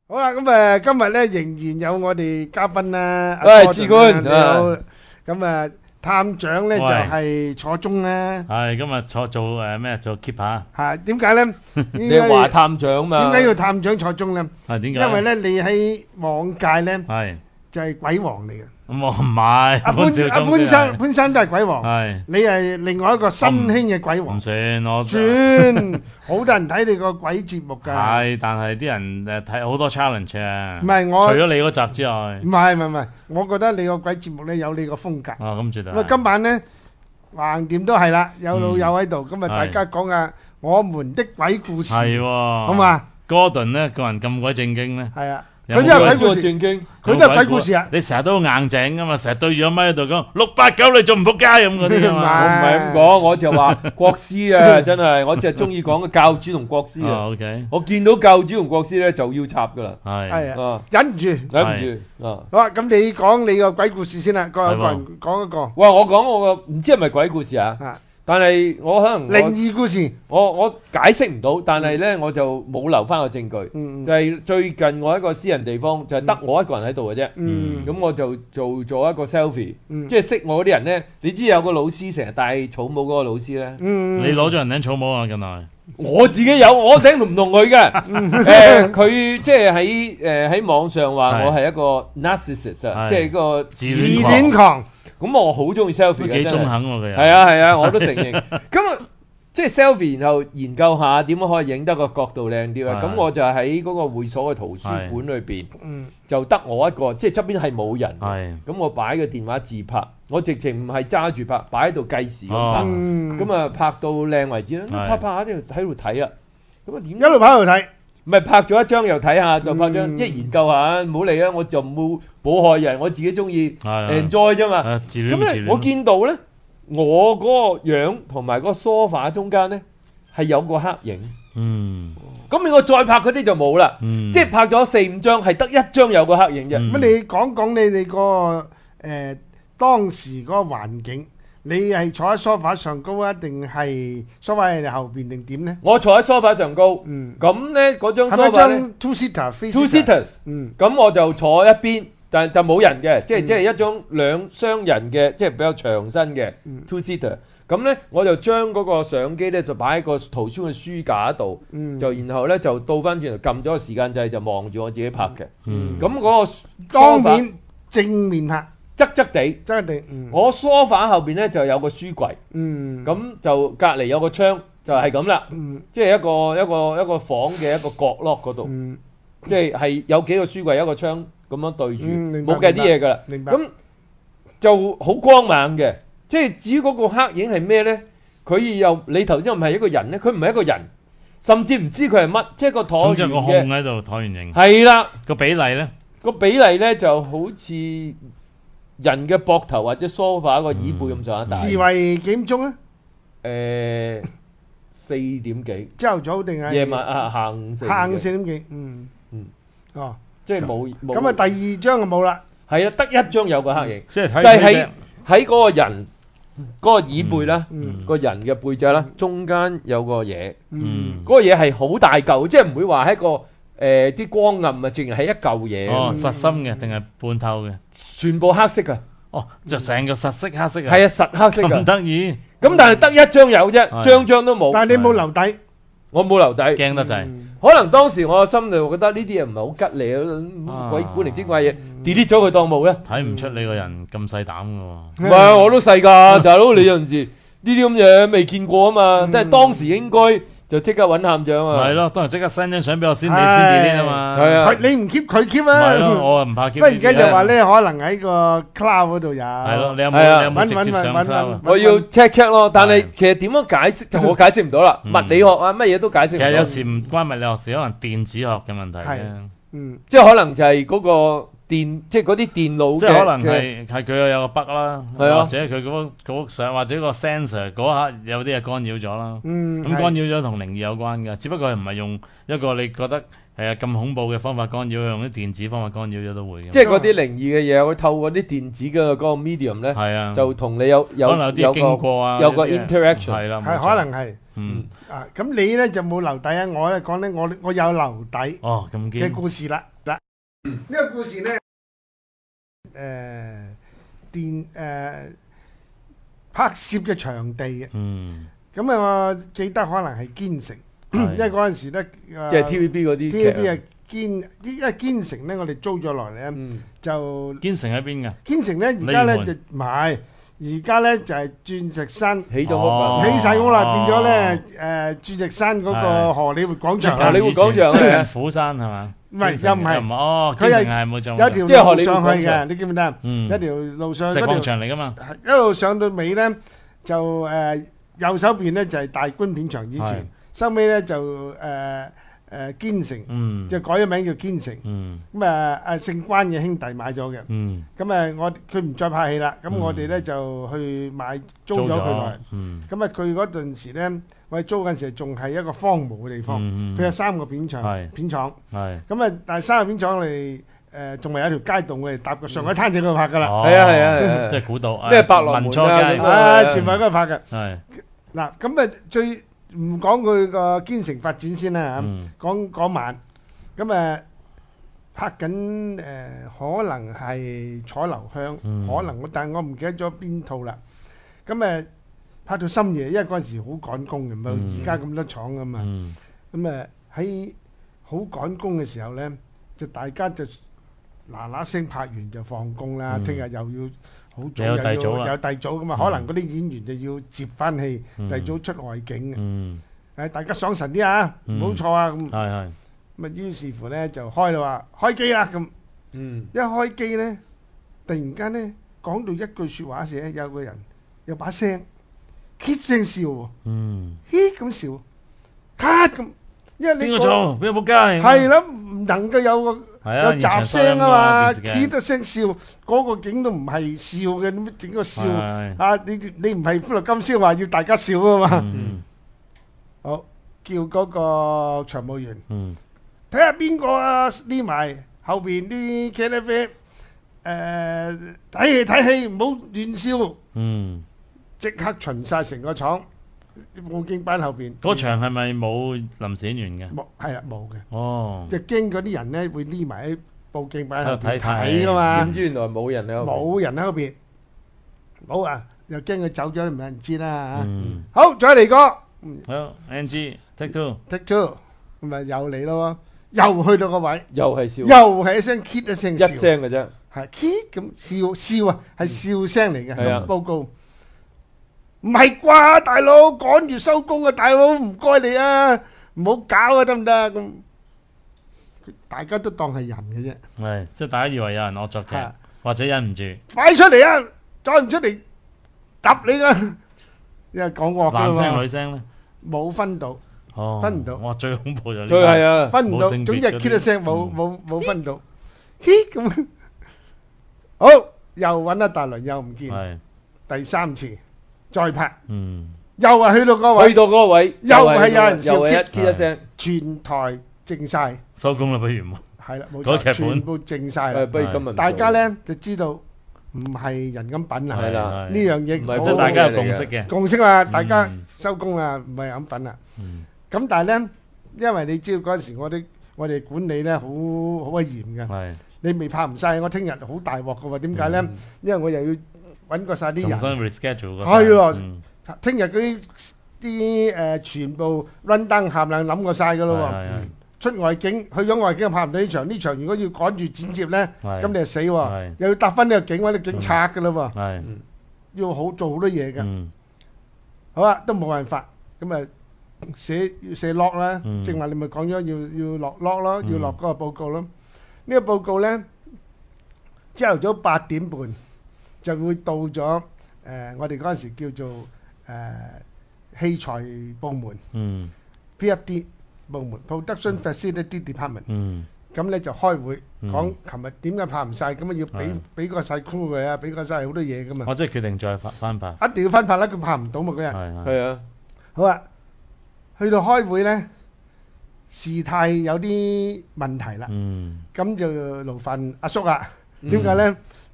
好啦，咁今日咧仍然有我哋嘉賓啦， 喂，志官， 你好。咁探長咧就係楚中啦。 係今日做咩？做 keep 下。 係點解咧？ 你係華探長嘛？ 點解要探長楚中咧？ 係點解？ 因為咧你喺網界咧係就係鬼王嚟嘅。 咁我唔係。 潘生都係鬼王。 係。 你係另外一個新興嘅鬼王。 唔算我。 算，好多人睇你個鬼節目㗎。 係，但係啲人睇好多 challenge 啊。 唔係我。 除咗你嗰集之外。 唔係，我覺得你個鬼節目咧有你個風格。 哦，咁絕對。 咁今晚咧橫掂都係啦，有老友喺度，咁大家講下我們的鬼故事。 係喎。 好嘛 ？Gordon咧個人咁鬼正經咧。 係啊。佢都係鬼故事， 正經， 佢都係鬼故事啊！ 你成日都硬淨噶嘛，成日對住個咪喺度講689，你仲唔仆街咁嗰啲啊嘛？ 我唔係咁講，我就話國師啊，真係，我淨係中意講嘅教主同國師啊。 OK， 我見到教主同國師咧就要插噶啦。 係啊，忍唔住。 啊， 好啊，咁你講你個鬼故事先啦，各人講一個。 哇，我講我個唔知係咪鬼故事啊？但係我可能靈異故事， 我解釋唔到，但係咧我就冇留翻個證據，就係最近我一個私人地方就係得我一個人喺度嘅啫，咁我就做咗一個 selfie，即係識我嗰啲人咧，你知有個老師成日戴草帽嗰個老師咧， 你攞咗人頂草帽啊？近來我自己有，我頂唔同佢嘅，佢即係喺網上話我係一個 narcissist 啊，即係一個自戀狂。 咁我好中意 selfie 嘅， 幾中肯喎佢。 係啊，我都承認。咁即係 selfie，然後研究下點樣可以影得個角度靚啲啦。咁我就喺嗰個會所嘅圖書館裏邊，就得我一個，即係側邊係冇人。咁我擺個電話自拍，我直情唔係揸住拍，擺喺度計時咁拍。咁啊拍到靚為止啦，拍下喺度睇啊。咁啊點一路拍一路睇？ 唔係拍咗一張又睇下，就拍張即係研究下，唔好理啦。我就冇害人，我自己中意 enjoy 啫嘛。咁咧，我見到咧，我嗰個樣同埋嗰個 sofa 中間咧係有個黑影。咁我再拍嗰啲就冇啦。即係拍咗4-5張，係得一張有個黑影啫。 咁你講講你哋個當時嗰個環境。你係坐喺梳化上高啊，定係梳化喺你後邊定點咧？ 我坐喺梳化上高，咁咧嗰張梳化咧，係咪張 two seaters？咁我就坐一邊，但係就冇人嘅，即係一張兩雙人嘅，即係比較長身嘅 two seater。咁咧我就將嗰個相機咧就擺喺個圖書嘅書架度，就然後咧就倒翻轉頭撳咗個時間掣，就望住我自己拍嘅。咁嗰個當面正面拍。 側地，我梳化後邊咧就有個書櫃，咁就隔離有個窗，就係咁啦，即係一個房嘅一個角落嗰度，即係有幾個書櫃，一個窗咁樣對住，冇計啲嘢噶啦，咁就好光猛嘅。即係至於嗰個黑影係咩咧？你頭先唔係一個人咧，佢唔係一個人，甚至唔知佢係乜，即係個橢圓嘅。總之個控喺度，橢圓形。係啦，個比例咧？個比例咧就好似人嘅膊頭或者梳化個椅背咁上下大。時為幾點鐘啊？4點幾。朝頭早定係夜晚啊？下午4點幾。哦，即係冇。咁啊，第二張就冇啦。係啊，得一張有個黑影，就係喺嗰個人嗰個椅背啦，個人嘅背脊啦，中間有個嘢。嗰個嘢係好大嚿，即係唔會話係一個。啲光暗啊，淨係一嚿嘢。哦，實心嘅定係半透嘅？全部黑色㗎。哦，就成個實色黑色啊。係啊，實黑色㗎。咁得意。咁但係得一張有啫，張張都冇。但係你冇留底。我冇留底。驚得滯。可能當時我心裏覺得呢啲嘢唔係好吉利啊，鬼古靈精怪嘢 delete 咗佢當冇咧。睇唔出你個人咁細膽㗎喎。唔係，我都細㗎，大佬你有陣時呢啲咁嘢未見過啊嘛，即係當時應該。就即刻揾探長啊！係咯，當然即刻 send 張相俾我先，你先 delete 啊嘛。係啊，你唔 keep 佢 keep 啊。係咯，我唔怕 keep。不過而家就話咧，可能喺個 cloud 嗰度有。係咯，你有冇直接上 cloud？我要 check 咯，但係其實點樣解釋就我解釋唔到啦。物理學啊，乜嘢都解釋唔到。其實有時唔關物理學事，可能電子學嘅問題啫。即係可能就係嗰個。即係嗰啲電腦即係可能係佢有個 bug 啦，或者佢嗰相或者個 sensor 嗰刻有啲嘢干擾咗啦。咁干擾咗同靈異有關㗎，只不過係唔係用一個你覺得係咁恐怖嘅方法干擾，用啲電子方法干擾咗都會嘅。即係嗰啲靈異嘅嘢，會透過啲電子嘅嗰個 medium 咧，就同你有可能有啲經過啊，有個 interaction 係啦，係可能係。 咁你咧就冇留底啊，我咧講咧，我有留底嘅故事啦。嗱，呢個故事咧，拍攝嘅場地嘅，咁我記得可能係堅城，因為嗰陣時咧， 即係 TVB 嗰啲 TVB 係因為堅城咧，我哋租咗落嚟咧，就堅城喺邊㗎？ 堅城咧，而家咧就唔係，而家咧就係鑽石山起咗屋， 起晒屋啦，變咗咧鑽石山嗰個荷里活廣場， 荷里活廣場係虎山係嘛？ 唔係又唔係， 哦，佢係冇錯， 有條路上去嘅，你記唔記得？一條路上石廣場嚟㗎嘛， 一路上到尾咧就右手邊咧就係大觀片場，以前收尾咧就堅城，就改咗名叫堅城。咁姓關嘅兄弟買咗嘅，咁佢唔再拍戲啦，咁我哋咧就去租咗佢落嚟。咁佢嗰陣時咧，我哋租嗰陣時仲係一個荒蕪嘅地方，佢有3個片廠，咁但係3個片廠我哋仲係有條街道，我哋搭個上海灘仔嗰度拍噶啦。 係啊， 即係古道， 咩百樂門街，全部喺嗰度拍嘅。嗱，咁最唔講佢個堅城發展先啦嚇，講嗰晚咁拍緊可能係楚留香，可能但係我唔記得咗邊套啦。咁拍到深夜，因為嗰陣時好趕工嘅，冇而家咁多廠噶嘛。咁喺好趕工嘅時候咧，就大家就嗱聲拍完就放工啦，聽日又要好早又要有第組咁嘛，可能嗰啲演員就要接翻戲，第組出外景嘅。大家爽神啲啊，唔好錯啊咁。咁於是乎咧就開啦，話開機啦咁。一開機咧，突然間咧講到一句説話時，有個人有把聲，hit 聲笑喎，hit 咁笑，咔咁。因為你邊個錯？邊個仆街？ 係啦，唔能夠有雜聲啊嘛，hit 得聲笑，嗰個景都唔係笑嘅，點整個笑啊？你唔係歡樂今宵話要大家笑啊嘛？好，叫嗰個場務員睇下邊個匿埋後邊啲茄喱啡，睇戲唔好亂笑。即刻巡晒成個廠，佈景板後邊。 嗰場係咪冇臨時演員嘅？ 冇，係啦，冇嘅。 哦， 就驚嗰啲人咧會匿埋喺佈景板後邊睇噶嘛。 點知原來冇人喺後邊。 冇人喺後邊，冇啊！又驚佢走咗，唔有人知啦嚇。好，再嚟過。 好 ，NG take two， 咁咪又嚟咯，又去到個位， 又係笑， 又係一聲 kit 一聲笑， 一聲嘅啫， 係 kit 咁笑啊，係笑聲嚟嘅。咁報告唔係啩，大佬趕住收工啊，大佬唔該你啊，唔好搞啊，得唔得？咁大家都當係人嘅啫， 係即係大家以為有人惡作劇，或者忍唔住， 快出嚟啊！再唔出嚟揼你噶，因為講惡男聲女聲咧。 冇分到，分唔到。 哇，最恐怖就呢個，係啊， 分唔到。總之係 K 一聲，冇分到。咁好，又揾一大輪，又唔見。第3次再拍，又係去到嗰個位，又係有人笑 K 一聲，全台靜晒， 收工啦，不如係啦，冇錯，全部靜晒啦。 不如今日大家咧就知道唔係人咁品啊， 係啦， 呢樣嘢唔係即係大家有共識嘅共識啦，大家收工啦，唔係咁品啦。咁但係咧，因為你知道嗰陣時我哋管理咧好鬼嚴嘅，你未拍唔晒，我聽日好大鑊嘅喎。點解咧？因為我又要揾過晒啲人， 重新 reschedule 係咯，聽日嗰啲全部 run down 冚唪唥諗過晒嘅咯喎。出外景，去咗外景又拍唔到呢場，呢場如果要趕住剪接咧，咁你就死喎，又要搭翻呢個景，揾啲景拆嘅咯喎，要做好多嘢嘅。好啊，都冇辦法，咁啊要寫 log 啦，正話你咪講咗要落 log 咯，要落嗰個報告咯。呢個報告咧，朝頭早8點半就會到咗我哋嗰陣時叫做器材部門，PFD。部門 Production Facility Department，咁咧就開會講，琴日點解拍唔晒？咁啊要俾個細 crew 佢啊，俾個晒好多嘢噶嘛。 我即係決定再翻拍， 一定要翻拍啦，佢拍唔到嘛嗰日。 係啊， 好啊，去到開會咧，事態有啲問題啦。咁就勞煩阿叔啦。點解咧？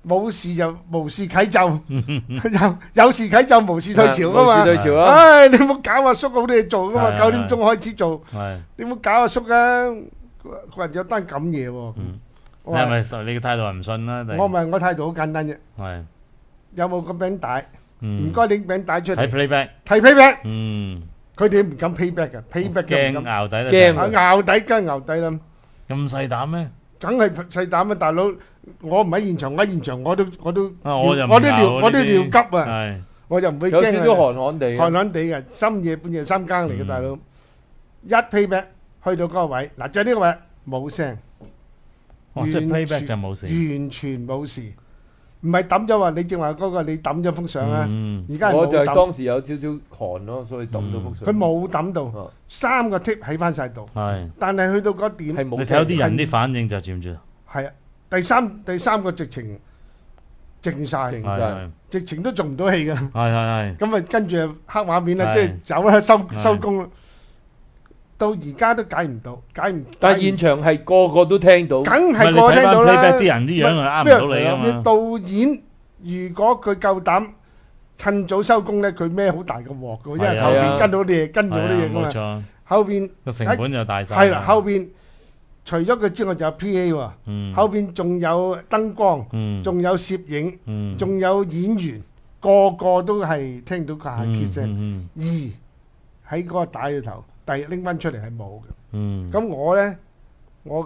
冇事就無事啟奏，有事啟奏無事退潮噶嘛。 無事退潮啊！ 唉，你唔好搞阿叔好多嘢做噶嘛，9點鐘開始做，你唔好搞阿叔啊！佢話有單咁嘢喎。 你係咪你嘅態度係唔信啦？ 我唔係，我態度好簡單啫。 係有冇個餅帶？唔該拎餅帶出嚟。 睇 playback。 睇 playback。佢哋唔敢 playback 嘅，playback 驚淆底啦。 驚淆底梗係淆底啦。 咁細膽咩？ 梗係細膽啊！大佬，我唔喺現場，喺現場我都我都尿急啊！我就唔會驚。 有少少寒寒地， 寒寒地嘅，深夜半夜3更嚟嘅大佬，一 playback 去到嗰個位，嗱就係呢個位冇聲， 即係 playback 就冇事， 完全冇事，唔係抌咗話你正話嗰個你抌咗幅相啊！而家我就係當時有少少寒咯，所以抌咗幅相。 佢冇抌到，3個 tip 喺翻晒度，但係去到嗰點， 你睇到啲人啲反應就知唔知？ 係啊，第三個直情靜晒，直情都做唔到戲㗎。 係。 咁啊，跟住黑畫面啦，即係走啦，收工啦。到而家都解唔到， 但係現場係個個都聽到， 梗係個個聽到啦。 啲人啲樣係呃唔到你㗎嘛。 導演如果佢夠膽趁早收工咧，佢孭好大個鑊㗎，因為後邊跟到啲嘢㗎嘛。後邊個成本就大晒。 係啦，後邊除咗佢之外，就有 PA 喎。後邊仲有燈光，仲有攝影，仲有演員，個個都係聽到佢下結聲。而喺嗰個帶裏頭。第日拎翻出嚟係冇嘅，咁我咧，我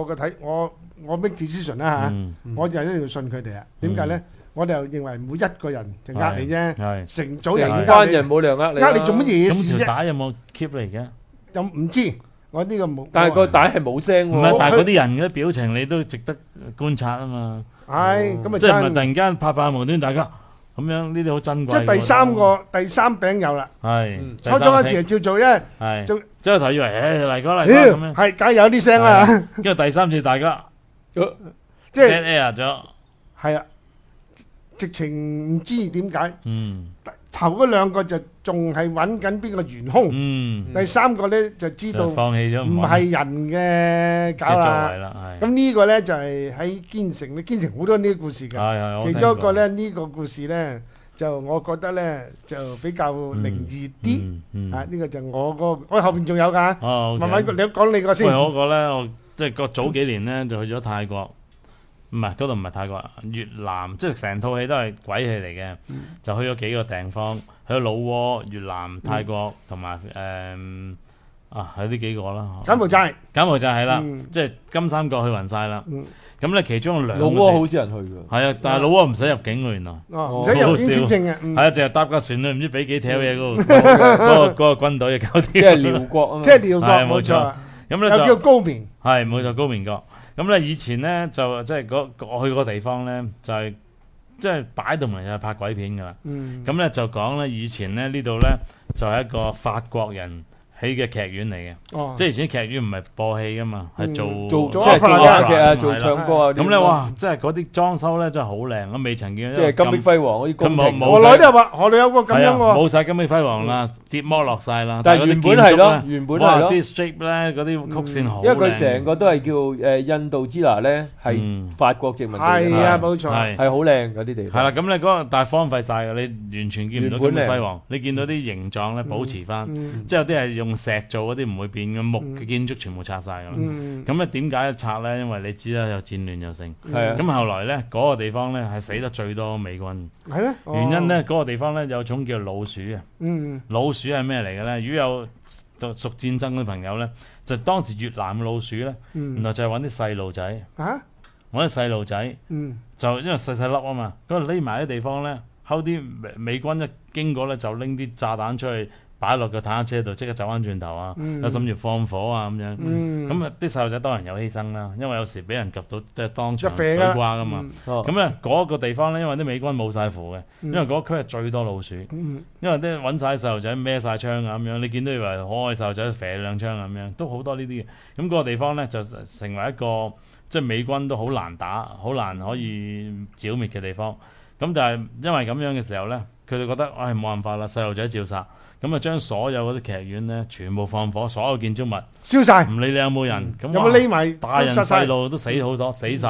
make decision 啦嚇，我就一定要信佢哋啊。點解咧？我哋又認為每一個人就呃你啫，成組人班人冇理由呃你， 呃你做乜嘢事啫？ 咁條帶有冇 keep 嚟嘅？ 又唔知，我呢個冇。 但係個帶係冇聲喎。 唔係，但係嗰啲人嘅表情你都值得觀察啊嘛。 係，咁啊即係唔係突然間拍無端大家。咁樣呢啲好珍貴。 即係第三餅有啦。 係。 初一次係照做啫。 係。即係頭以為嚟過咁樣。 係，梗係有啲聲啦。 跟住第三次大家即係 dead air 咗。 係啊，直情唔知點解。頭嗰兩個就仲係揾緊邊個元兇。第三個咧就知道放棄咗， 唔係人嘅搞啦。咁呢個咧就係喺堅城，堅城好多呢啲故事㗎。其中一個咧呢個故事咧，就我覺得咧就比較靈異啲。啊，呢個就我後邊仲有㗎。慢慢你講你個先。 我個咧，我即係個早幾年咧就去咗泰國。唔係，嗰度唔係泰國，越南，即係成套戲都係鬼戲嚟嘅。就去咗幾個地方，去咗老撾、越南、泰國同埋係呢幾個啦。柬埔寨係啦，即係金三角去勻晒啦。咁咧其中兩個老撾好少人去㗎。 係啊，但係老撾唔使入境㗎原來。 唔使入境簽證嘅。 係啊，淨係搭架船去，唔知俾幾條嘢嗰個軍隊嘅搞掂。 即係寮國啊嘛。 即係寮國冇錯。 咁咧就叫高棉。 係冇錯，高棉國。咁咧以前咧就即係我去個地方咧就係即係擺到明就係拍鬼片㗎啦。咁咧就講咧以前咧呢度咧就係一個法國人起嘅劇院嚟嘅。即係以前啲劇院唔係播戲㗎嘛，係做即係做話劇啊，做唱歌啊。 咁咧哇，即係嗰啲裝修咧真係好靚，我未曾見。 即係金碧輝煌嗰啲宮廷。 河內都有話，河內有個咁樣喎。 冇曬金碧輝煌啦，跌剝落曬啦。 但係原本係咯，原本係咯。 啲 strip 咧，嗰啲曲線好靚。 因為佢成個都係叫印度支那咧，係法國殖民地。 係啊，冇錯， 係好靚嗰啲地方。 係啦，咁咧嗰個但係荒廢曬嘅，你完全見唔到金碧輝煌。你見到啲形狀咧保持翻，即係有啲係用石做嗰啲。唔會變嘅，木嘅建築全部拆晒㗎啦。咁咧點解拆咧？因為你知啦，有戰亂又成。咁後來咧嗰個地方咧係死得最多美軍。 係咩？ 原因咧嗰個地方咧有種叫老鼠啊。老鼠係咩嚟嘅咧？如果有熟戰爭嘅朋友咧，就當時越南嘅老鼠咧，原來就係揾啲細路仔。揾啲細路仔。就因為細細粒啊嘛，咁匿埋啲地方咧，後啲美軍一經過咧就拎啲炸彈出去。擺落個坦克車度，即刻走翻轉頭啊！甚至放火啊咁樣。咁啊，啲細路仔當然有犧牲啦，因為有時俾人及到，即係當場對瓜噶嘛。咁咧嗰個地方咧，因為啲美軍冇晒符嘅，因為嗰區係最多老鼠。因為啲揾晒細路仔孭晒槍啊咁樣，你見到以為可愛細路仔射兩槍咁樣，都好多呢啲嘅。咁嗰個地方咧就成為一個即係美軍都好難打、好難可以剿滅嘅地方。咁就係因為咁樣嘅時候咧，佢哋覺得唉冇辦法啦，細路仔照殺。咁啊，將所有嗰啲劇院咧，全部放火，所有建築物燒晒， 唔理你有冇人，咁有冇匿埋， 大人細路都死好多，死晒。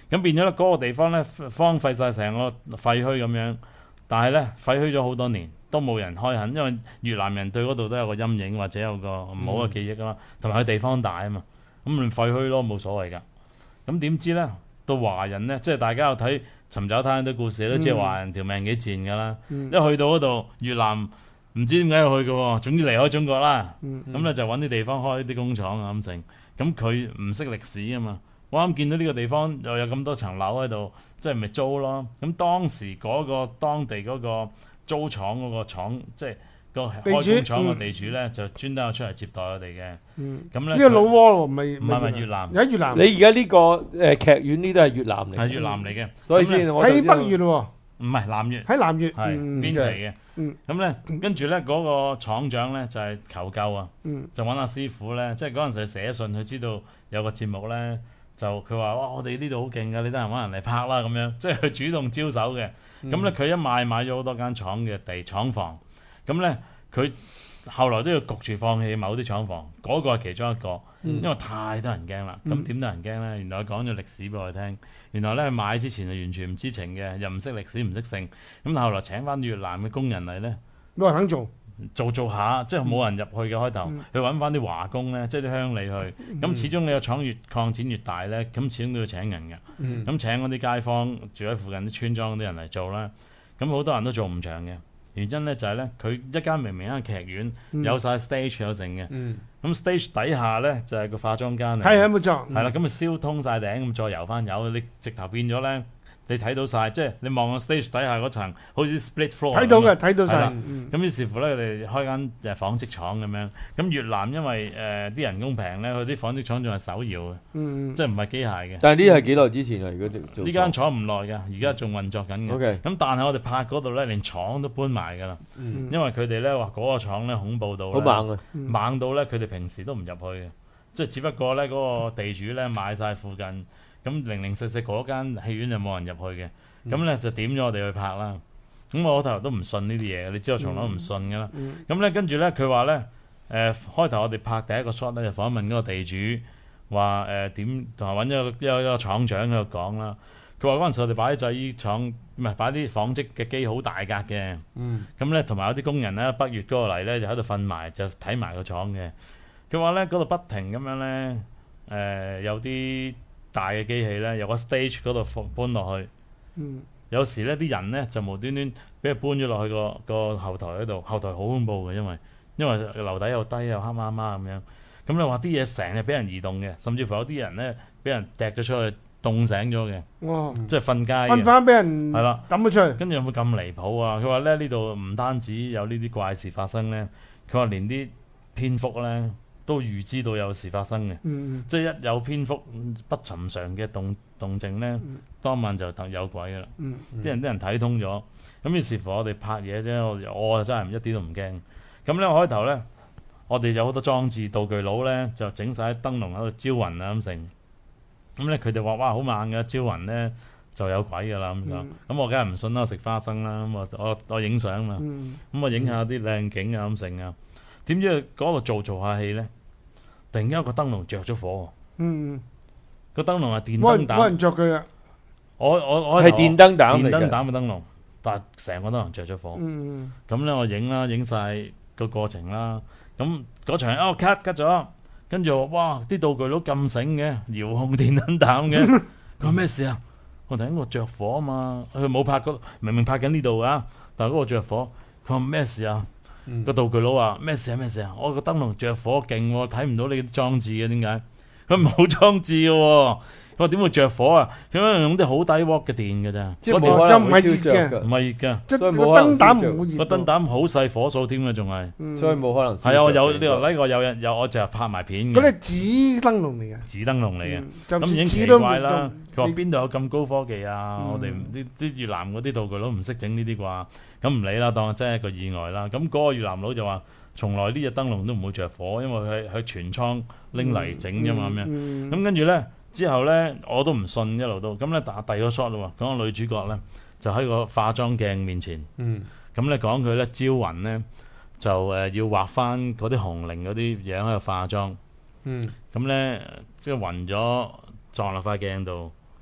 咁變咗咧嗰個地方咧荒廢晒成個廢墟咁樣，但係咧廢墟咗好多年都冇人開墾，因為越南人對嗰度都有個陰影或者有個唔好嘅記憶啦，同埋佢地方大啊嘛，咁咪廢墟咯，冇所謂㗎。咁點知咧到華人咧，即係大家有睇尋找他人啲故事都知係華人條命幾賤㗎啦，一去到嗰度越南。唔知點解要去嘅喎，總之離開中國啦。咁咧就揾啲地方開啲工廠啊咁成。咁佢唔識歷史啊嘛。我啱見到呢個地方又有咁多層樓喺度，即係咪租咯？咁當時嗰個當地嗰個租廠嗰個廠，即係個開工廠個地主咧，就專登有出嚟接待我哋嘅。咁咧呢個老撾喎，唔係越南。 喺越南。 你而家呢個劇院呢都係越南嚟。 係越南嚟嘅， 所以先我喺北越喎。 唔係南越， 喺南越係邊嚟嘅。咁咧，跟住咧嗰個廠長咧就係求救啊，就揾阿師傅咧，即係嗰陣時寫信，佢知道有個節目咧，就佢話哇，我哋呢度好勁㗎，你得閒揾人嚟拍啦咁樣，即係佢主動招手嘅。咁咧佢一買咗好多間廠嘅地廠房，咁咧佢後來都要焗住放棄某啲廠房，嗰個係其中一個，因為太多人驚啦。咁點得人驚咧？原來佢講咗歷史俾我哋聽。原來咧買之前係完全唔知情嘅，又唔識歷史唔識性。咁後來請翻越南嘅工人嚟咧， 冇人肯做下，即係冇人入去嘅開頭，去揾翻啲華工咧，即係啲鄉里去。咁始終你個廠越擴展越大咧，咁始終都要請人嘅。咁請嗰啲街坊住喺附近啲村莊啲人嚟做啦。咁好多人都做唔長嘅。原因咧就係咧，佢一間明明一間劇院，有晒 stage 有成嘅，咁 stage 底下咧就係個化妝間嚟， 係冇錯， 係啦，咁咪燒通晒頂，咁再油翻油，你直頭變咗咧，你睇到晒，即係你望個 stage 底下嗰層，好似 split floor， 睇到嘅，睇到晒。 咁於是乎咧，佢哋開間紡織廠咁樣。咁越南因為啲人工平咧，佢啲紡織廠仲係手搖嘅，即係唔係機械嘅。 但係呢係幾耐之前啊？如果做呢間廠唔耐㗎，而家仲運作緊嘅。咁但係我哋拍嗰度咧，連廠都搬埋㗎啦。因為佢哋咧話嗰個廠咧恐怖到好猛啊， 猛到咧佢哋平時都唔入去嘅，即係只不過咧嗰個地主咧買晒附近。咁零零碎碎嗰間戲院就冇人入去嘅，咁咧就點咗我哋去拍啦。咁我開頭都唔信呢啲嘢，你知我從來都唔信㗎啦。咁咧跟住咧佢話咧開頭我哋拍第一個 shot 咧就訪問嗰個地主，話點同埋揾咗一個廠長喺度講啦。佢話嗰陣時我哋擺啲製衣廠，唔係擺啲紡織嘅機好大格嘅。咁咧同埋有啲工人咧北越嗰個嚟咧就喺度瞓埋，就睇埋個廠嘅。佢話咧嗰度不停咁樣咧有啲大嘅機器咧，由個 stage 嗰度搬落去。有時咧啲人咧就無端端俾佢搬咗落去個後台嗰度，後台好恐怖嘅，因為樓底又低又黑麻麻咁樣。咁你話啲嘢成日俾人移動嘅，甚至乎有啲人咧俾人掟咗出去，凍醒咗嘅。即係瞓街嘅。 瞓翻俾人係啦，抌咗出去。 跟住有冇咁離譜啊？佢話咧呢度唔單止有呢啲怪事發生咧，佢話連啲蝙蝠咧都預知到有事發生嘅，即係一有蝙蝠不尋常嘅動靜咧，當晚就有鬼噶啦。啲人睇通咗，咁於是乎我哋拍嘢啫，我真係一啲都唔驚。咁咧開頭咧，我哋有好多裝置道具佬咧，就整晒啲燈籠喺度招魂啊咁成。咁咧佢哋話哇好猛嘅，招魂咧就有鬼噶啦咁講。咁我梗係唔信啦，食花生啦。咁我影相嘛，咁我影下啲靚景啊咁成啊。點知嗰度做下戲咧，突然間個燈籠着咗火。個燈籠係電燈膽， 冇人着佢啊！ 我係電燈膽嚟嘅， 電燈膽嘅燈籠，但係成個燈籠着咗火。咁咧我影晒個過程啦。咁嗰場cut 咗，跟住哇啲道具佬咁醒嘅，遙控電燈膽嘅。佢話咩事啊？我睇緊個着火啊嘛，佢冇拍明明拍緊呢度啊，但係嗰個着火。佢話咩事啊？個道具佬話咩事啊？我個燈籠着火勁喎，睇唔到你啲裝置嘅，點解？佢冇裝置嘅喎。佢話點會着火啊？佢用啲好低瓦嘅電嘅咋， 嗰條就唔係熱嘅， 唔係熱嘅， 即係個燈膽唔會熱， 個燈膽好細火數添嘅，仲係， 所以冇可能。 係啊，我有呢個有我就係拍埋片嘅。 嗰啲紙燈籠嚟嘅， 紙燈籠嚟嘅，咁已經奇怪啦。佢話邊度有咁高科技啊？我哋啲越南嗰啲道具佬唔識整呢啲啩，咁唔理啦，當真係一個意外啦。咁嗰個越南佬就話，從來呢隻燈籠都唔會着火，因為佢全倉拎嚟整啫嘛咁樣。咁跟住咧。之後咧，我都唔信一路都咁咧，第二個 shot 咯喎，講個女主角咧就喺個化妝鏡面前，咁咧講佢咧招魂咧就要畫翻嗰啲紅伶嗰啲樣喺度化妝，咁咧即係暈咗撞落塊鏡度，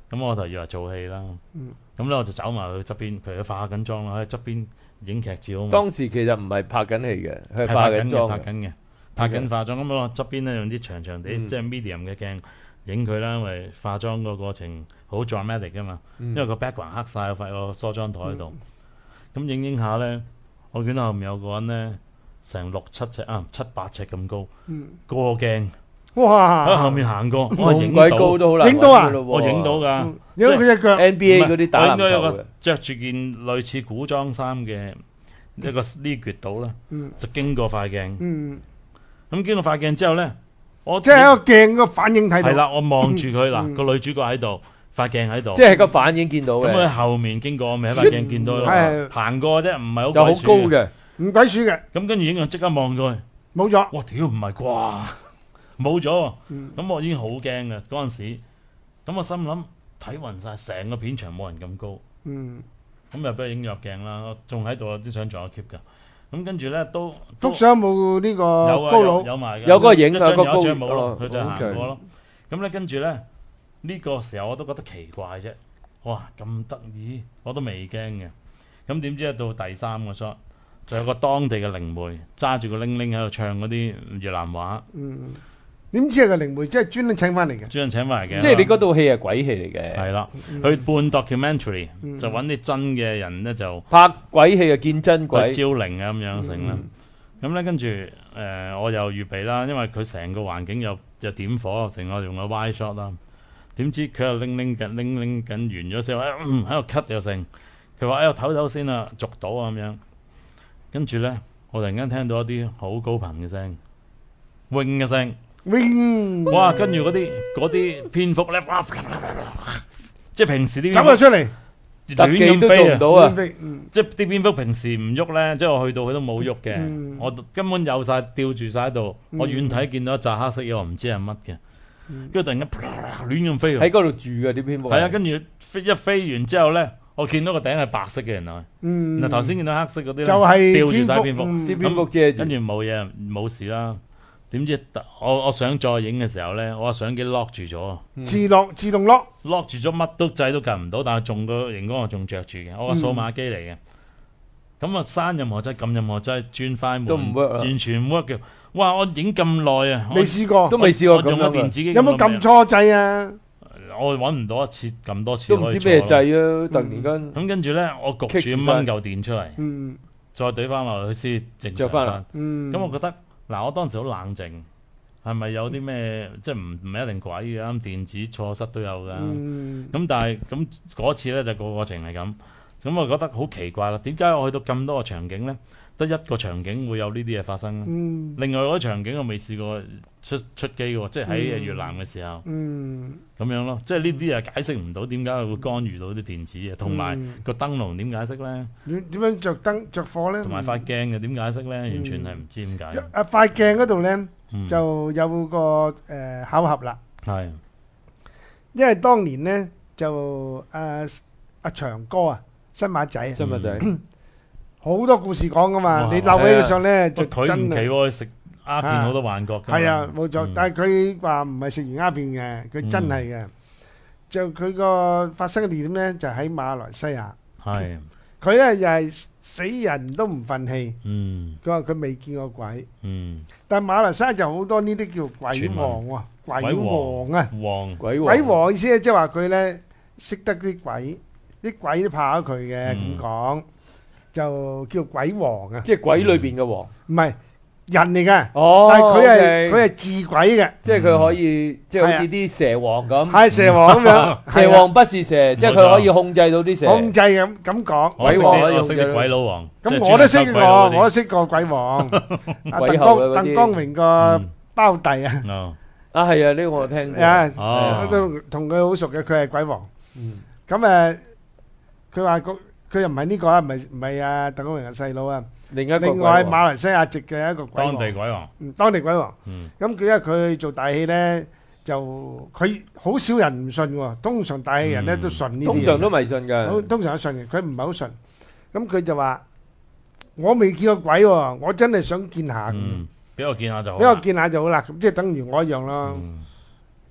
咁我就以為做戲啦。咁咧我就走埋去側邊，譬如佢化緊妝啦，喺側邊影劇照啊嘛。 當時其實唔係拍緊戲嘅，係化緊妝拍緊化妝。咁我側邊咧用啲長長地即係 medium 嘅鏡影佢啦，因為化妝個過程好 dramatic 噶嘛。因為個 background 黑晒，塊個梳妝台喺度。咁影下咧，我見到後面有個人咧，成6、7尺7、8尺咁高，過鏡。 哇！ 喺後面行過，我影鬼高都好難影到啊！ 我影到㗎， 影到佢隻腳。 NBA 嗰啲打籃球嘅。我應該有個着住件類似古裝衫嘅一個呢橛到啦，就經過塊鏡。咁經過塊鏡之後咧，我即係喺個鏡個反應睇到。 係啦，我望住佢嗱，個女主角喺度，塊鏡喺度。 即係個反應見到嘅。 咁佢後面經過，我咪喺塊鏡見到咯。行過啫，唔係好。 就好高嘅， 唔鬼鼠嘅。 咁跟住影完即刻望過去， 冇咗。 哇！屌唔係啩？冇咗，咁我已經好驚嘅嗰陣時，咁我心諗睇暈晒，成個片場冇人咁高，咁又俾佢影弱鏡啦，我仲喺度啲相仲有 keep 㗎，咁跟住咧都幅相冇呢個高佬， 有埋㗎， 有個影啊， 有個張冇咯，佢就行過咯，咁咧跟住咧呢個時候我都覺得奇怪啫，哇咁得意，我都未驚嘅，咁點知到第3個 shot就有個當地嘅靈媒揸住個鈴鈴喺度唱嗰啲越南話。 點知係個靈媒，即係專登請翻嚟嘅。 專登請翻嚟嘅。 即係你嗰套戲係鬼戲嚟嘅。 係啦，佢半 documentary 就揾啲真嘅人咧，就拍鬼戲啊，見真鬼， 招靈啊咁樣成啦。咁咧跟住我又預備啦，因為佢成個環境又點火，成個用個 wide shot 啦。點知佢又拎緊完咗之後，喺度咳又成。佢話：唞唞先啦，續到啊咁樣。跟住咧，我突然間聽到一啲好高頻嘅聲，wing 嘅聲。哇！跟住嗰啲蝙蝠咧，即係平時啲走咗出嚟， 特技都做唔到啊！ 即係啲蝙蝠平時唔喐咧，即係我去到佢都冇喐嘅，我根本有晒吊住晒喺度。我遠睇見到一紮黑色嘢，我唔知係乜嘅。跟住突然間亂咁飛， 喺嗰度住嘅啲蝙蝠。 係啊，跟住一飛完之後咧，我見到個頂係白色嘅，原來。嗱頭先見到黑色嗰啲咧， 就係吊住晒蝙蝠， 啲蝙蝠遮住。 跟住冇嘢，冇事啦。點知我想再影嘅時候咧，我相機 lock 住咗， 自動 lock 住咗，乜都掣都撳唔到，但係仲個熒光我仲着住嘅，我個數碼機嚟嘅。咁啊刪任何掣撳任何掣轉快門都唔 work， 完全唔 work 嘅。哇！我影咁耐啊， 未試過， 都未試過。 我用個電子機有冇撳錯掣啊？ 我揾唔到一次撳多次， 都唔知咩掣啊！突然間咁跟住咧，我焗住掹嚿電出嚟，再懟翻落去先正常翻。咁我覺得。嗱，我當時好冷靜，係咪有啲咩即係唔係一定鬼嘅？啱電子錯失都有㗎。咁但係咁嗰次咧就個過程係咁，咁我覺得好奇怪啦。點解我去到咁多個場景咧，得一個場景會有呢啲嘢發生咧？另外嗰個場景我未試過出機喎，即係喺越南嘅時候。咁樣咯，即係呢啲嘢解釋唔到點解會干預到啲電子嘅，同埋個燈籠點解釋咧？ 點樣着火咧？ 同埋塊鏡嘅點解釋咧？完全係唔知點解。 塊鏡嗰度咧就有個巧合啦。係，因為當年咧就阿長哥啊，新馬仔，好多故事講噶嘛。你扭起佢上咧就真係食鴉片好多幻覺㗎。 係啊，冇錯。但係佢話唔係食完鴉片嘅，佢真係嘅。就佢個發生嘅地點咧，就喺馬來西亞。係。佢咧又係死人都唔憤氣。佢話佢未見過鬼。但係馬來西亞就好多呢啲叫鬼王喎，鬼王啊。鬼王意思咧，即係話佢咧識得啲鬼都怕咗佢嘅咁講，就叫鬼王啊。 即係鬼裏邊嘅王， 唔係。人嚟嘅，但係佢係治鬼嘅， 即係佢可以，即係好似啲蛇王咁， 係蛇王咁樣， 蛇王不是蛇，即係佢可以控制到啲蛇， 控制咁講。 鬼王我識啲鬼佬王， 咁我都識過，我都識過鬼王，鄧光榮個胞弟啊， 係啊，呢個我聽過， 我都同佢好熟嘅，佢係鬼王，咁佢話佢又唔係呢個啊，唔係啊鄧光榮嘅細佬啊。另外馬來西亞籍嘅一個鬼王，當地鬼王。當地鬼王。咁佢因為佢做大戲咧，就佢好少人唔信喎。通常大戲人咧都信呢啲嘢。 通常都迷信㗎。 通常都信嘅，佢唔係好信。咁佢就話：我未見過鬼喎，我真係想見下。 俾我見下就好。 俾我見下就好啦，即係等於我一樣咯。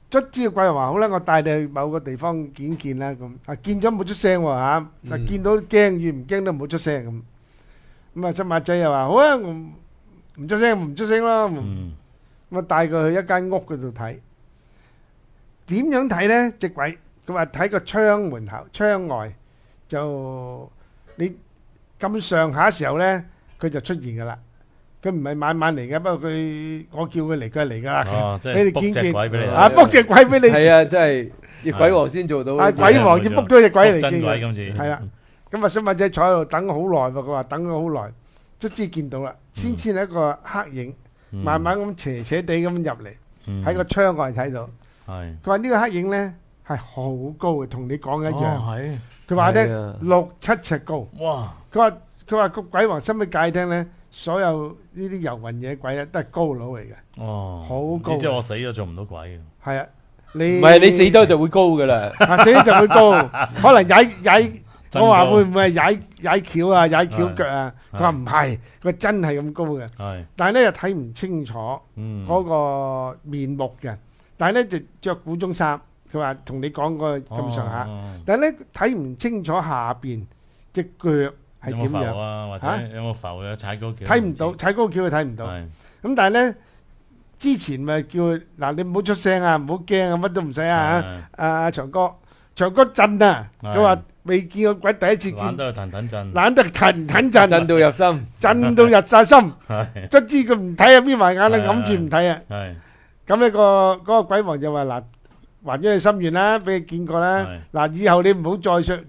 卒之個鬼王話好啦，我帶你去某個地方見見啦咁。啊見咗冇出聲喎嚇，嗱見到驚與唔驚都冇出聲咁。咁啊，新馬仔又話好啊，我唔出聲唔出聲咯。咁啊帶佢去一間屋嗰度睇，點樣睇咧？隻鬼佢話睇個窗門口、窗外就你咁上下時候咧，佢就出現噶啦。佢唔係晚晚嚟嘅，不過我叫佢嚟，佢係嚟噶啦。俾你見見啊，卜隻鬼俾你。 係啊，真係隻鬼王先做到。 啊，鬼王要卜咗隻鬼嚟見佢。今次係啦，咁啊，新馬仔坐喺度等好耐喎。佢話等咗好耐，卒之見到啦。先係一個黑影，慢慢咁斜斜地咁入嚟，喺個窗外睇到。係。佢話呢個黑影咧係好高嘅，同你講嘅一樣。係。佢話咧6-7尺高。哇！佢話個鬼王心俾解聽咧。所有呢啲遊魂野鬼咧，都係高佬嚟嘅。哦，好高。 即係我死咗做唔到鬼嘅。 係啊， 唔係你死咗就會高噶啦。 死咗就會高，可能踩。我話會唔會係踩轎啊、踩轎腳啊？佢話唔係，佢真係咁高嘅。係，但係咧又睇唔清楚嗰個面目嘅。但係咧就着古裝衫，佢話同你講過咁上下。但係咧睇唔清楚下邊隻腳。係點樣啊？或者有冇浮嘅踩高蹺？ 睇唔到，踩高蹺佢睇唔到。咁但係咧，之前咪叫嗱你唔好出聲啊，唔好驚啊，乜都唔使啊嚇。阿長哥震啊！佢話未見過鬼，第一次見。 懶得騰震。 懶得騰震。 震到入心。 震到入曬心。卒之佢唔睇啊，閉埋眼咧，揞住唔睇啊。咁呢嗰個鬼王就話嗱。還咗你心願啦，俾你見過啦。嗱，以後你唔好再想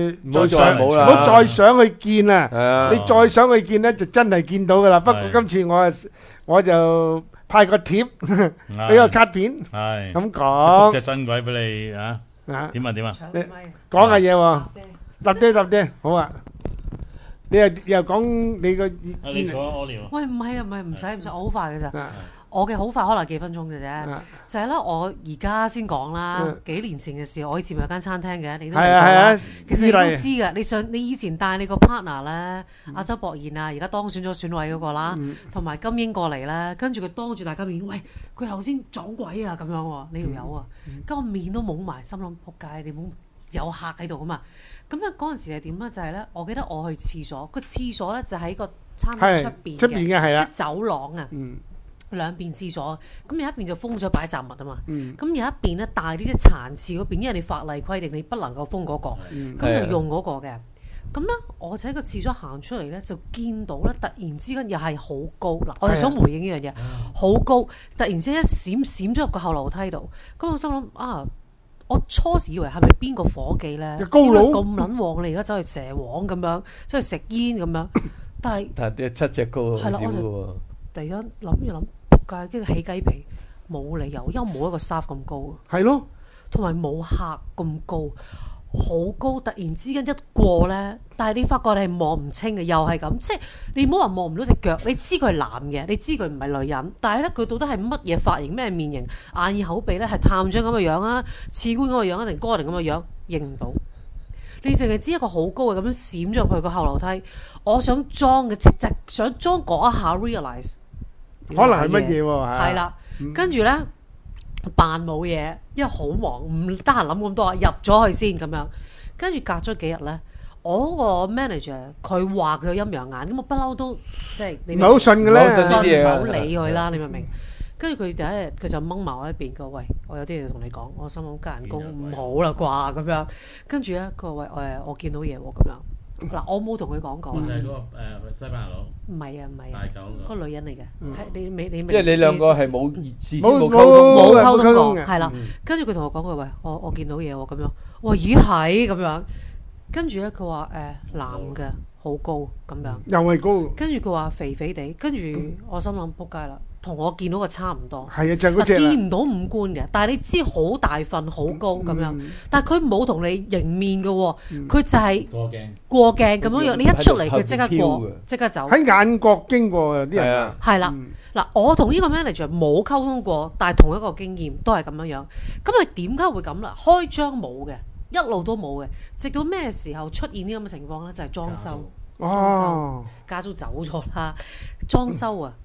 去見啊！你再想去見咧，就真係見到噶啦。不過今次我就派個貼，俾個卡片，咁講。 隻新鬼俾你啊！點啊？ 講下嘢喎，揼啲，好啊！你又講你個見咗屙尿。 喂，唔係，唔使，我好快嘅咋。我嘅好快可能幾分鐘嘅啫，就係咧我而家先講啦。幾年前嘅事，我以前咪有間餐廳嘅，你都係啊。其實你都知㗎，你以前帶你個 partner 咧，阿周博賢啊，而家當選咗選委嗰個啦，同埋金英過嚟咧，跟住佢當住大家面，喂，佢頭先撞鬼啊咁樣喎，呢條友啊，咁我面都懵埋，心諗仆街，你冇有客喺度㗎嘛？咁咧嗰陣時係點咧？就係咧，我記得我去廁所，個廁所咧就喺個餐廳出邊嘅，係啦， 即走廊啊。兩邊廁所，咁有一邊就封咗擺雜物啊嘛，咁有一邊咧大啲即殘廁嗰邊，因為你法例規定你不能夠封嗰個，咁就用嗰個嘅。咁咧，我就喺個廁所行出嚟咧，就見到咧，突然之間又係好高嗱，我係想回應呢樣嘢，好高，突然之間一閃咗入個後樓梯度，咁我心諗啊，我初時以為係咪邊個夥計咧？ 高佬咁撚旺，你而家走去蛇王咁樣，走去食煙咁樣，但係7尺高好少嘅喎。 突然間諗。跟住起雞皮，冇理由，因為冇一個 staff 咁高， 係咯， 同埋冇客咁高，好高，突然之間一過咧，但係你發覺你係望唔清嘅，又係咁，即係你唔好話望唔到隻腳，你知佢係男嘅，你知佢唔係女人，但係咧佢到底係乜嘢髮型、咩面型、眼耳口鼻咧，係探長咁嘅樣啊，次官咁嘅樣啊，定哥定咁嘅樣，認唔到。你淨係知一個好高嘅咁樣閃咗入去個後樓梯，我想裝嘅，即係想裝嗰一下 realize。 可能係乜嘢喎？ 係啦，跟住咧扮冇嘢，因為好忙，唔得閒諗咁多，入咗去先咁樣。跟住隔咗幾日咧，我嗰個 manager 佢話佢有陰陽眼，咁我不嬲都即係你唔係好信嘅咧， 唔好理佢啦，你明唔明？跟住佢第一日佢就掹埋我一邊，佢話：喂，我有啲嘢同你講，我心諗加人工唔好啦啩咁樣。跟住咧，佢話：喂，我見到嘢喎咁樣。嗱，我冇同佢講過。 就係嗰個西班牙佬。 唔係啊， 大狗嗰個女人嚟嘅。係你即係你兩個係冇事先冇溝通過，係啦。跟住佢同我講佢喂，我見到嘢喎咁樣。我話咦係咁樣。跟住咧佢話男嘅好高咁樣。 又係高。跟住佢話肥肥地，跟住我心諗仆街啦。同我見到嘅差唔多， 係啊，就嗰隻啦。 見唔到五官嘅，但係你知好大份、好高咁樣，但係佢冇同你迎面嘅喎，佢就係過鏡咁樣樣。你一出嚟佢即刻過，即刻走。 喺眼角經過嘅啲人。 係啦，嗱，我同呢個 manager 冇溝通過，但係同一個經驗都係咁樣樣。咁佢點解會咁啦？開張冇嘅，一路都冇嘅，直到咩時候出現呢咁嘅情況咧？就係裝修，家租走咗啦，裝修啊！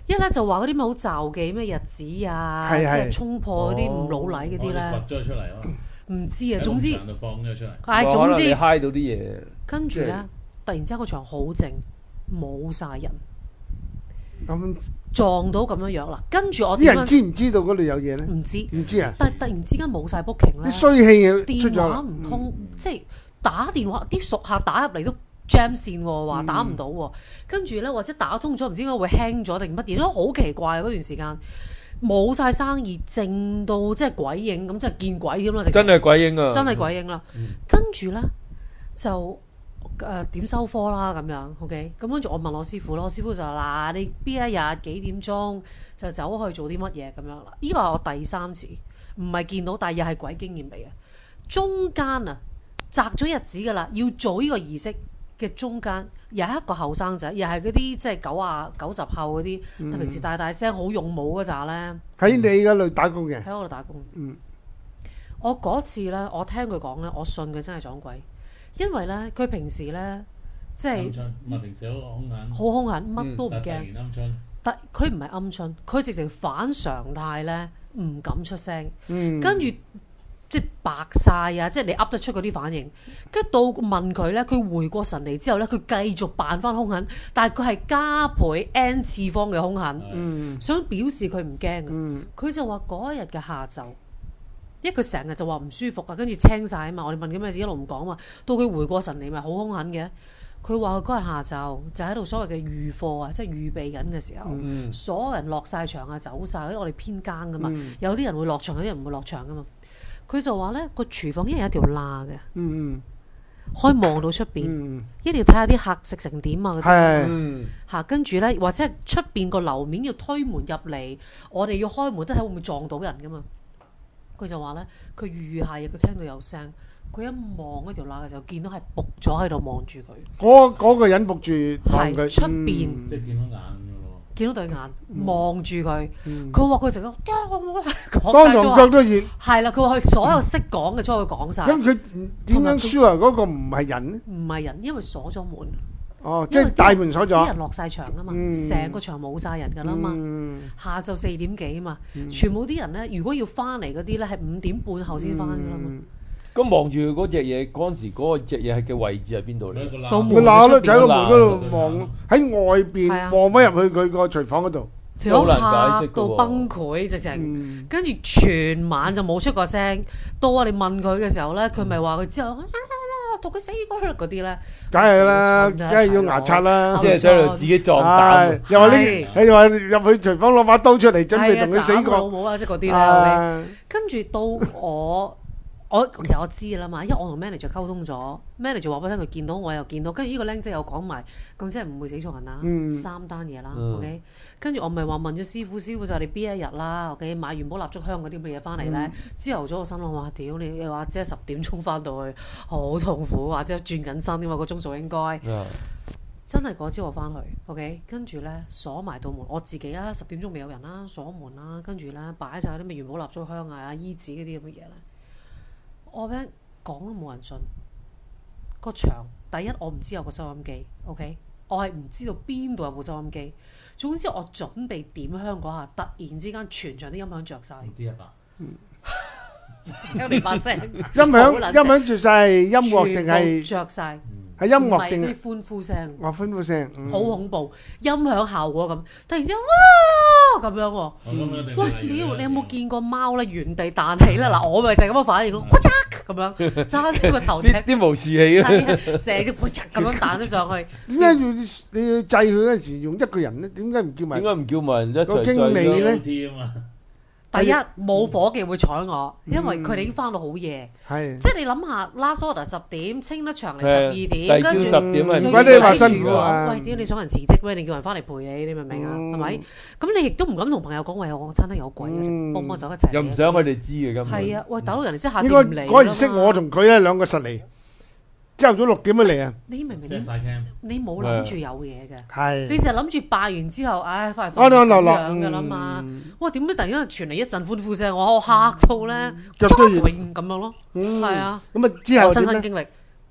一咧就話嗰啲咩好詐忌咩日子啊，即係衝破嗰啲唔老禮嗰啲咧， 掘咗出嚟咯。 唔知啊，總之就放咗出嚟。 係總之嗨到啲嘢。 跟住咧，突然之間個場好靜，冇晒人。 咁撞到咁樣樣啦，跟住我啲人知唔知道嗰度有嘢咧？ 唔知， 唔知啊！ 但係突然之間冇晒 booking 咧， 啲衰氣出咗， 電話唔通，即係打電話啲熟客打入嚟都 jam 線喎，話打唔到喎。跟住咧或者打通咗，唔知點解會 hang 咗定乜嘢，都好奇怪嗰段時間，冇晒生意，靜到即係鬼影咁，即係見鬼咁啦！ 真係鬼影啊！ 真係鬼影啦！跟住咧就。點收科啦咁樣 ，OK，咁跟住我問我師傅咯，我師傅就話嗱，你邊一日幾點鐘就走去做啲乜嘢咁樣啦？呢個係我第3次，唔係見到，但係又係鬼經驗嚟嘅。中間啊，擇咗日子噶啦，要做呢個儀式嘅中間，有一個後生仔，又係嗰啲即係90後嗰啲，平時大大聲好勇武嗰扎咧。 喺你嗰度打工嘅？ 喺我度打工。我嗰次咧，我聽佢講咧，我信佢真係撞鬼。因為咧，佢平時咧，即係平時好兇狠， 好兇狠，乜都唔驚。但佢唔係鵪鶉，佢直情反常態咧，唔敢出聲。跟住即係白晒啊！即係你噏得出嗰啲反應。跟住到問佢咧，佢回過神嚟之後咧，佢繼續扮翻兇狠，但係佢係加倍 N 次方嘅兇狠，想表示佢唔驚。佢就話嗰一日嘅下晝。因為佢成日就話唔舒服啊，跟住青晒啊嘛，我哋問佢咩事一路唔講嘛，到佢回過神嚟咪好兇狠嘅。佢話佢嗰日下晝就喺度所謂嘅預貨啊，即係預備緊嘅時候，所有人落晒場啊，走晒，因為我哋偏更噶嘛，有啲人會落場，有啲人唔會落場噶嘛。佢就話咧個廚房因為有一條罅嘅，可以望到出邊，一定要睇下啲客食成點啊嗰啲嚇，跟住咧或者係出邊個樓面要推門入嚟，我哋要開門都睇會唔會撞到人噶嘛。佢就話咧，佢預下嘢，佢聽到有聲，佢一望嗰條罅嘅時候，見到係仆咗喺度望住佢。嗰個人仆住望佢，出邊即係見到眼㗎喎， 見到對眼望住佢。佢話佢成個當堂腳都熱。 係啦，佢話佢所有識講嘅，將佢講晒。 咁佢點樣 sure 嗰個唔係人咧？ 唔係人，因為鎖咗門。 哦，即係大門鎖咗， 啲人落晒場啊嘛，成個場冇晒人噶啦嘛，下晝4點幾啊嘛，全部啲人咧，如果要翻嚟嗰啲咧，係5點半後先翻噶啦嘛。 咁望住嗰隻嘢嗰陣時，嗰個隻嘢係嘅位置喺邊度咧？ 到門咯，就喺個門嗰度望，喺外邊望翻入去佢個廚房嗰度， 好難解釋到崩潰直情，跟住全晚就冇出過聲。到我哋問佢嘅時候咧，佢咪話佢之後。同佢死嗰啲咧， 梗係啦，梗係要牙刷啦， 即係喺度自己壯膽。 又話你又話入去廚房攞把刀出嚟，準備同佢死過。 老母啊，即係嗰啲咧。跟住到其實我知啦嘛，因為我同 manager 溝通咗 ，manager 話俾我聽佢見到，我又見到，跟住呢個僆仔又講埋，咁即係唔會死錯人啦，3單嘢啦 ，OK。跟住我咪話問咗師傅就係你邊一日啦 ，OK。買元寶蠟燭香嗰啲乜嘢翻嚟咧，朝頭早我心諗話屌你又話即係10點鐘翻到去，好痛苦，或者轉緊身噶嘛，個鐘數應該。真係嗰朝我翻去 ，OK。跟住咧鎖埋道門，我自己啦，10點鐘未有人啦，鎖門啦，跟住咧擺晒啲咩元寶蠟燭香啊、衣紙嗰啲咁嘅嘢咧。我俾講都冇人信，個場第一我唔知有個收音機 ，OK， 我係唔知道邊度有部收音機。總之我準備點香嗰下，突然之間全場啲音響着晒。 啲聽你把聲， 音響着晒，音樂定係着晒？ 係音樂定啲歡呼聲？ 歡呼聲， 好恐怖，音響效果咁，突然之間哇咁樣喎！喂，屌你有冇見過貓咧原地彈起啦？嗱，我咪就係咁嘅反應咯，呱嚓咁樣揸呢個頭頂， 啲無視器啊， 成隻呱嚓咁樣彈咗上去。 點解你要制佢嗰陣時用一個人咧？點解唔叫埋？ 點解唔叫埋人一齊個經理咧？ 第一冇伙計會睬我，因為佢哋已經翻到好夜。 係， 即係你諗下 last order 10點，清得場嚟12點，跟住 10點唔怪你話辛苦啊！ 喂，點解你想人辭職咩？你叫人翻嚟陪你，你明唔明啊？係咪？咁你亦都唔敢同朋友講，喂，我餐廳有鬼啊，幫幫手一齊。 又唔想佢哋知嘅咁。 係啊，喂，大佬人哋即係下次唔嚟啦嘛。 嗰陣識我同佢咧兩個實嚟。朝頭早6點嚟啊！ 你明唔明？你冇諗住有嘢嘅， 係你就諗住拜完之後，唉，翻嚟瞓咁樣嘅啦嘛。哇！點解突然間傳嚟一陣歡呼聲，我嚇到咧，咁樣咯。係啊。 咁啊之後我親身經歷，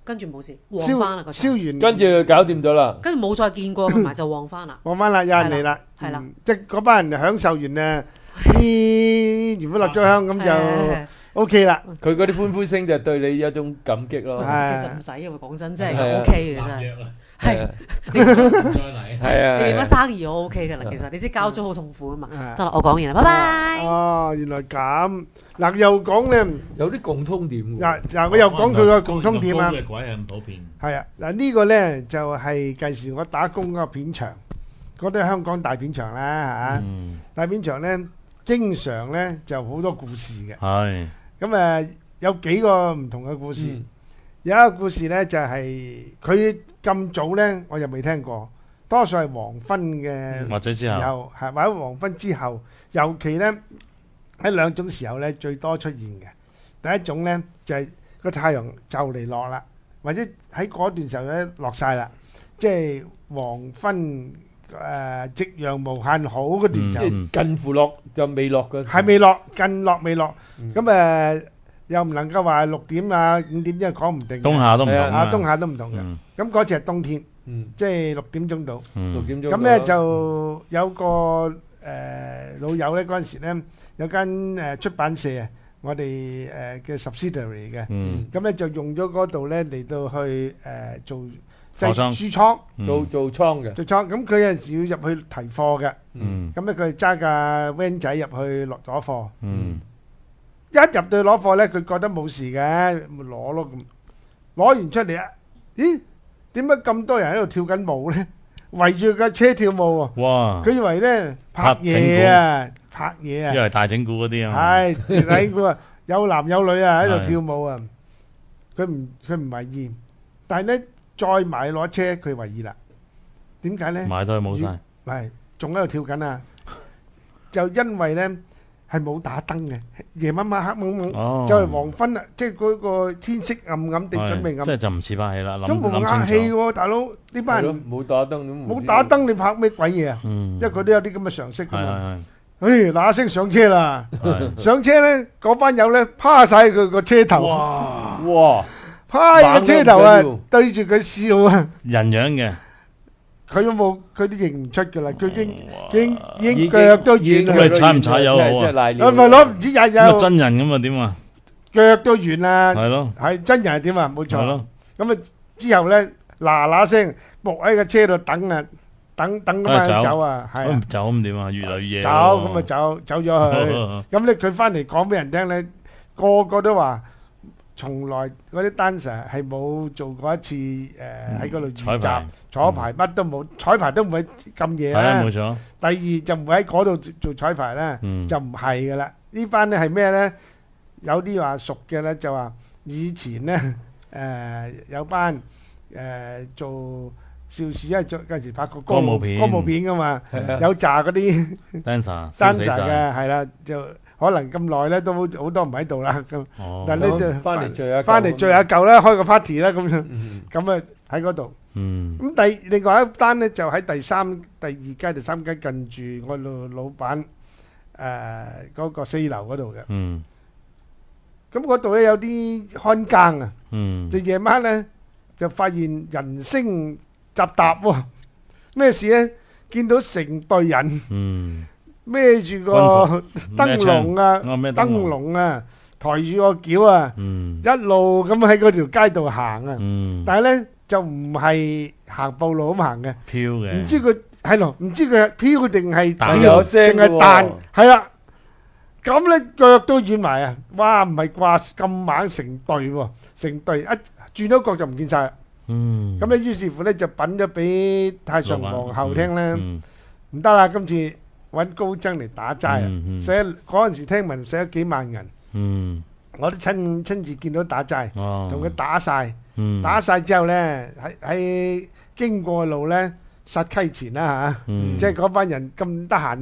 跟住冇事，旺翻啦個場。 燒完， 跟住搞掂咗啦。 跟住冇再見過，同埋就旺翻啦。 旺翻啦，有人嚟啦。 係啦， 即係嗰班人享受完啊，啲原本落咗香咁就 OK 啦。 佢嗰啲歡呼聲就對你一種感激咯。 其實唔使嘅喎，講真，真係 OK 嘅真係。係， 再嚟。 係啊， 你點樣生意我 OK 嘅啦。其實你知交租好痛苦啊嘛。得啦，我講完啦，拜拜。 哦，原來咁。嗱，又講咧， 有啲共通點喎。 嗱，我又講佢個共通點啊。 高嘅鬼係咁普遍。 係啊，嗱呢個咧就係近時我打工嗰個片場，嗰啲香港大片場啦嚇。大片場咧，經常咧就好多故事嘅。 係。 咁誒有幾個唔同嘅故事。有一個故事咧就係佢咁早咧，我又未聽過，多數係黃昏嘅或者之後， 係或者黃昏之後，尤其咧喺兩種時候咧最多出現嘅。第一種咧就係個太陽就嚟落啦，或者喺嗰段時候咧落曬啦，即係黃昏夕陽無限好嗰段時候， 近乎落就未落嘅， 係未落，近落未落，咁誒。又唔能夠話6點啊5點，因為講唔定。 冬夏都唔同啊， 冬夏都唔同嘅。咁嗰次係冬天，即係6點鐘到。 6點鐘。 咁咧就有個老友咧，嗰陣時咧有間出版社啊，我哋嘅 subsidiary 嘅。咁咧就用咗嗰度咧嚟到去做製書倉， 做倉嘅。 做倉，咁佢有陣時要入去提貨嘅。咁咧佢揸架 van 仔入去落咗貨。一入到攞貨咧，佢覺得冇事嘅，咪攞咯咁。攞完出嚟啊，咦？點解咁多人喺度跳緊舞咧？圍住架車跳舞喎。哇！佢以為咧拍嘢啊，拍嘢啊。 因為大整蠱嗰啲啊。 係大整蠱啊，有男有女啊喺度跳舞啊。佢唔為意，但係咧再埋攞車，佢為意啦。點解咧？ 埋都係冇曬。 係仲喺度跳緊啊！就因為咧。係冇打燈嘅，夜晚晚黑蒙蒙，就係黃昏啦，即係嗰個天色暗暗地準備暗。 即係就唔似拍戲啦， 都冇拍戲喎，大佬呢班人冇打燈， 冇打燈，你拍咩鬼嘢啊？因為佢都有啲咁嘅常識㗎嘛。嗱聲上車啦，上車咧嗰班友咧趴曬佢個車頭， 哇！ 趴喺個車頭啊，對住佢笑啊， 人樣嘅。 佢都冇，佢都認唔出噶啦。佢已經腳都軟啦。 佢踩唔踩油好啊？ 唔係攞唔知踩油。 真人咁啊？點啊？ 腳都軟啦。 係咯。 係真人係點啊？冇錯。 係咯。 咁啊之後咧嗱嗱聲伏喺個車度等啊，等咁樣走啊，係啊。 走咁點啊？越嚟越夜。 走咁啊走咗去。咁咧佢翻嚟講俾人聽咧，個個都話。從來嗰啲 dancer 係冇做過一次喺嗰度預習彩排，乜都冇，彩排都唔會咁夜啦。冇錯。第二就唔會喺嗰度做彩排啦，就唔係噶啦。呢班咧係咩咧？有啲話熟嘅咧就話以前咧有班做邵氏，因為嗰陣時拍過歌舞片噶嘛，有紮嗰啲 dancer 嘅係啦就。可能咁耐咧，都好多唔喺度啦。咁，但係咧就翻嚟聚下舊啦，開個 party 啦咁樣。咁啊喺嗰度。咁另外一單咧就喺第二街、第三街近住我老闆嗰個4樓嗰度嘅。咁嗰度咧有啲看更啊。就夜晚咧就發現人聲雜雜喎。咩事咧？見到成隊人。孭住個燈籠啊，燈籠啊，抬住個轎啊，一路咁喺嗰條街度行啊。但係咧就唔係行步路咁行嘅， 飄嘅。 唔知佢係咯，唔知佢係飄定係跳定係彈，係啦。咁咧腳都軟埋啊！哇，唔係掛咁猛成隊喎，成隊一轉咗角就唔見晒啦。咁咧於是乎咧就稟咗俾太上皇后聽咧，唔得啦，今次。揾高僧嚟打齋啊！寫嗰陣時聽聞寫咗幾萬人，我都親自見到打齋，同佢打晒，打晒之後咧喺經過路咧殺溪前啦嚇，即係嗰班人咁得閒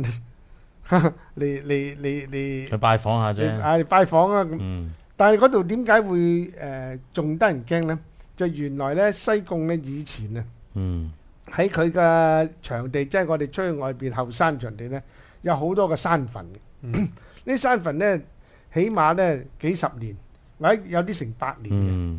嚟去拜訪下啫， 嚟拜訪啊咁。但係嗰度點解會仲得人驚咧？就原來咧西貢咧以前啊。喺佢嘅場地，即係我哋出去外邊後山場地咧，有好多個山墳嘅。呢山墳咧，起碼咧幾十年，或者有啲成100年嘅。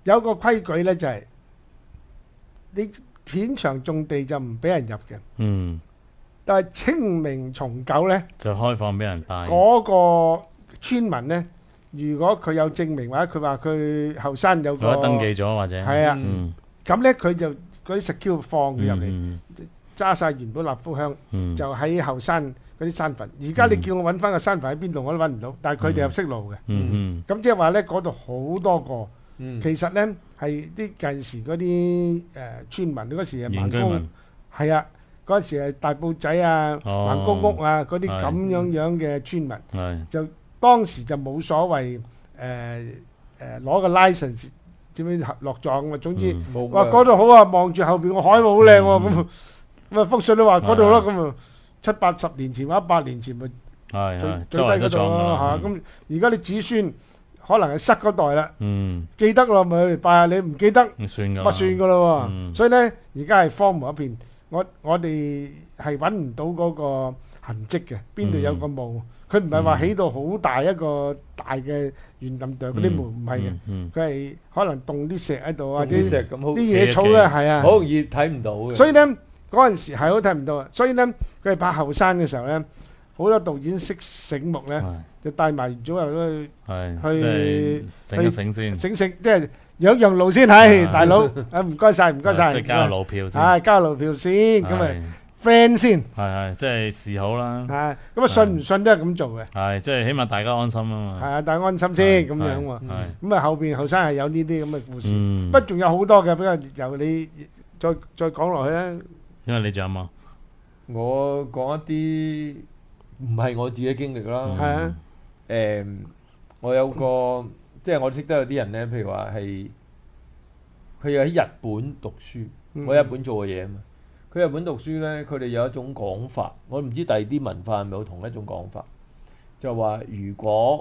有個規矩咧，就係你片場種地就唔俾人入嘅。 嗯。 但係清明重九咧， 就開放俾人帶。 嗰個村民咧，如果佢有證明或者佢話佢後生有個登記咗或者係啊，咁咧佢就嗰啲 secure 放佢入嚟，揸晒元寶蠟燭香，就喺後山嗰啲山墳。而家你叫我揾翻個山墳喺邊度，我都揾唔到。但係佢哋又識路嘅。咁即係話咧，嗰度好多個。其實咧係啲近時嗰啲村民嗰時係民工，係啊。嗰陣時係大埔仔啊、橫公屋啊嗰啲咁樣嘅村民，就當時就冇所謂攞個 license 點樣落葬啊。總之話嗰度好啊，望住後邊個海好靚喎，咁啊福順都話嗰度咯，咁啊70-80年前或者100年前咪最低嗰度咯嚇。咁而家你子孫可能係塞嗰代啦，記得咯咪拜下你，唔記得咪算㗎咯喎。所以咧而家係荒蕪一片。我哋係揾唔到嗰個痕跡嘅，邊度有個墓？佢唔係話起到好大一個大嘅圓墩墩嗰啲墓，唔係嘅，佢係可能棟啲石喺度，或者啲野草咧，係啊， 好容易睇唔到嘅。 所以咧嗰陣時係好睇唔到啊！所以咧佢係拍後生嘅時候咧，好多導演識醒目咧，就帶埋元祖又去醒一醒先，醒即係。養路先係，大佬，唔該晒，唔該晒。 即係交路票先。 係交路票先，咁咪 friend 先。 係，即係示好啦。 係，咁啊信唔信都係咁做嘅。 係，即係起碼大家安心啊嘛。 係啊，大家安心先咁樣喎。咁啊後邊後生係有呢啲咁嘅故事，不過仲有好多嘅，不過由你再講落去啦。 因為你仲有冇？ 我講一啲唔係我自己經歷啦。 係啊。 我有個。即係我識得有啲人咧，譬如話係佢又喺日本讀書，我喺日本做過嘢啊嘛。佢日本讀書咧，佢哋有一種講法，我唔知第二啲文化係咪有同一種講法，就話如果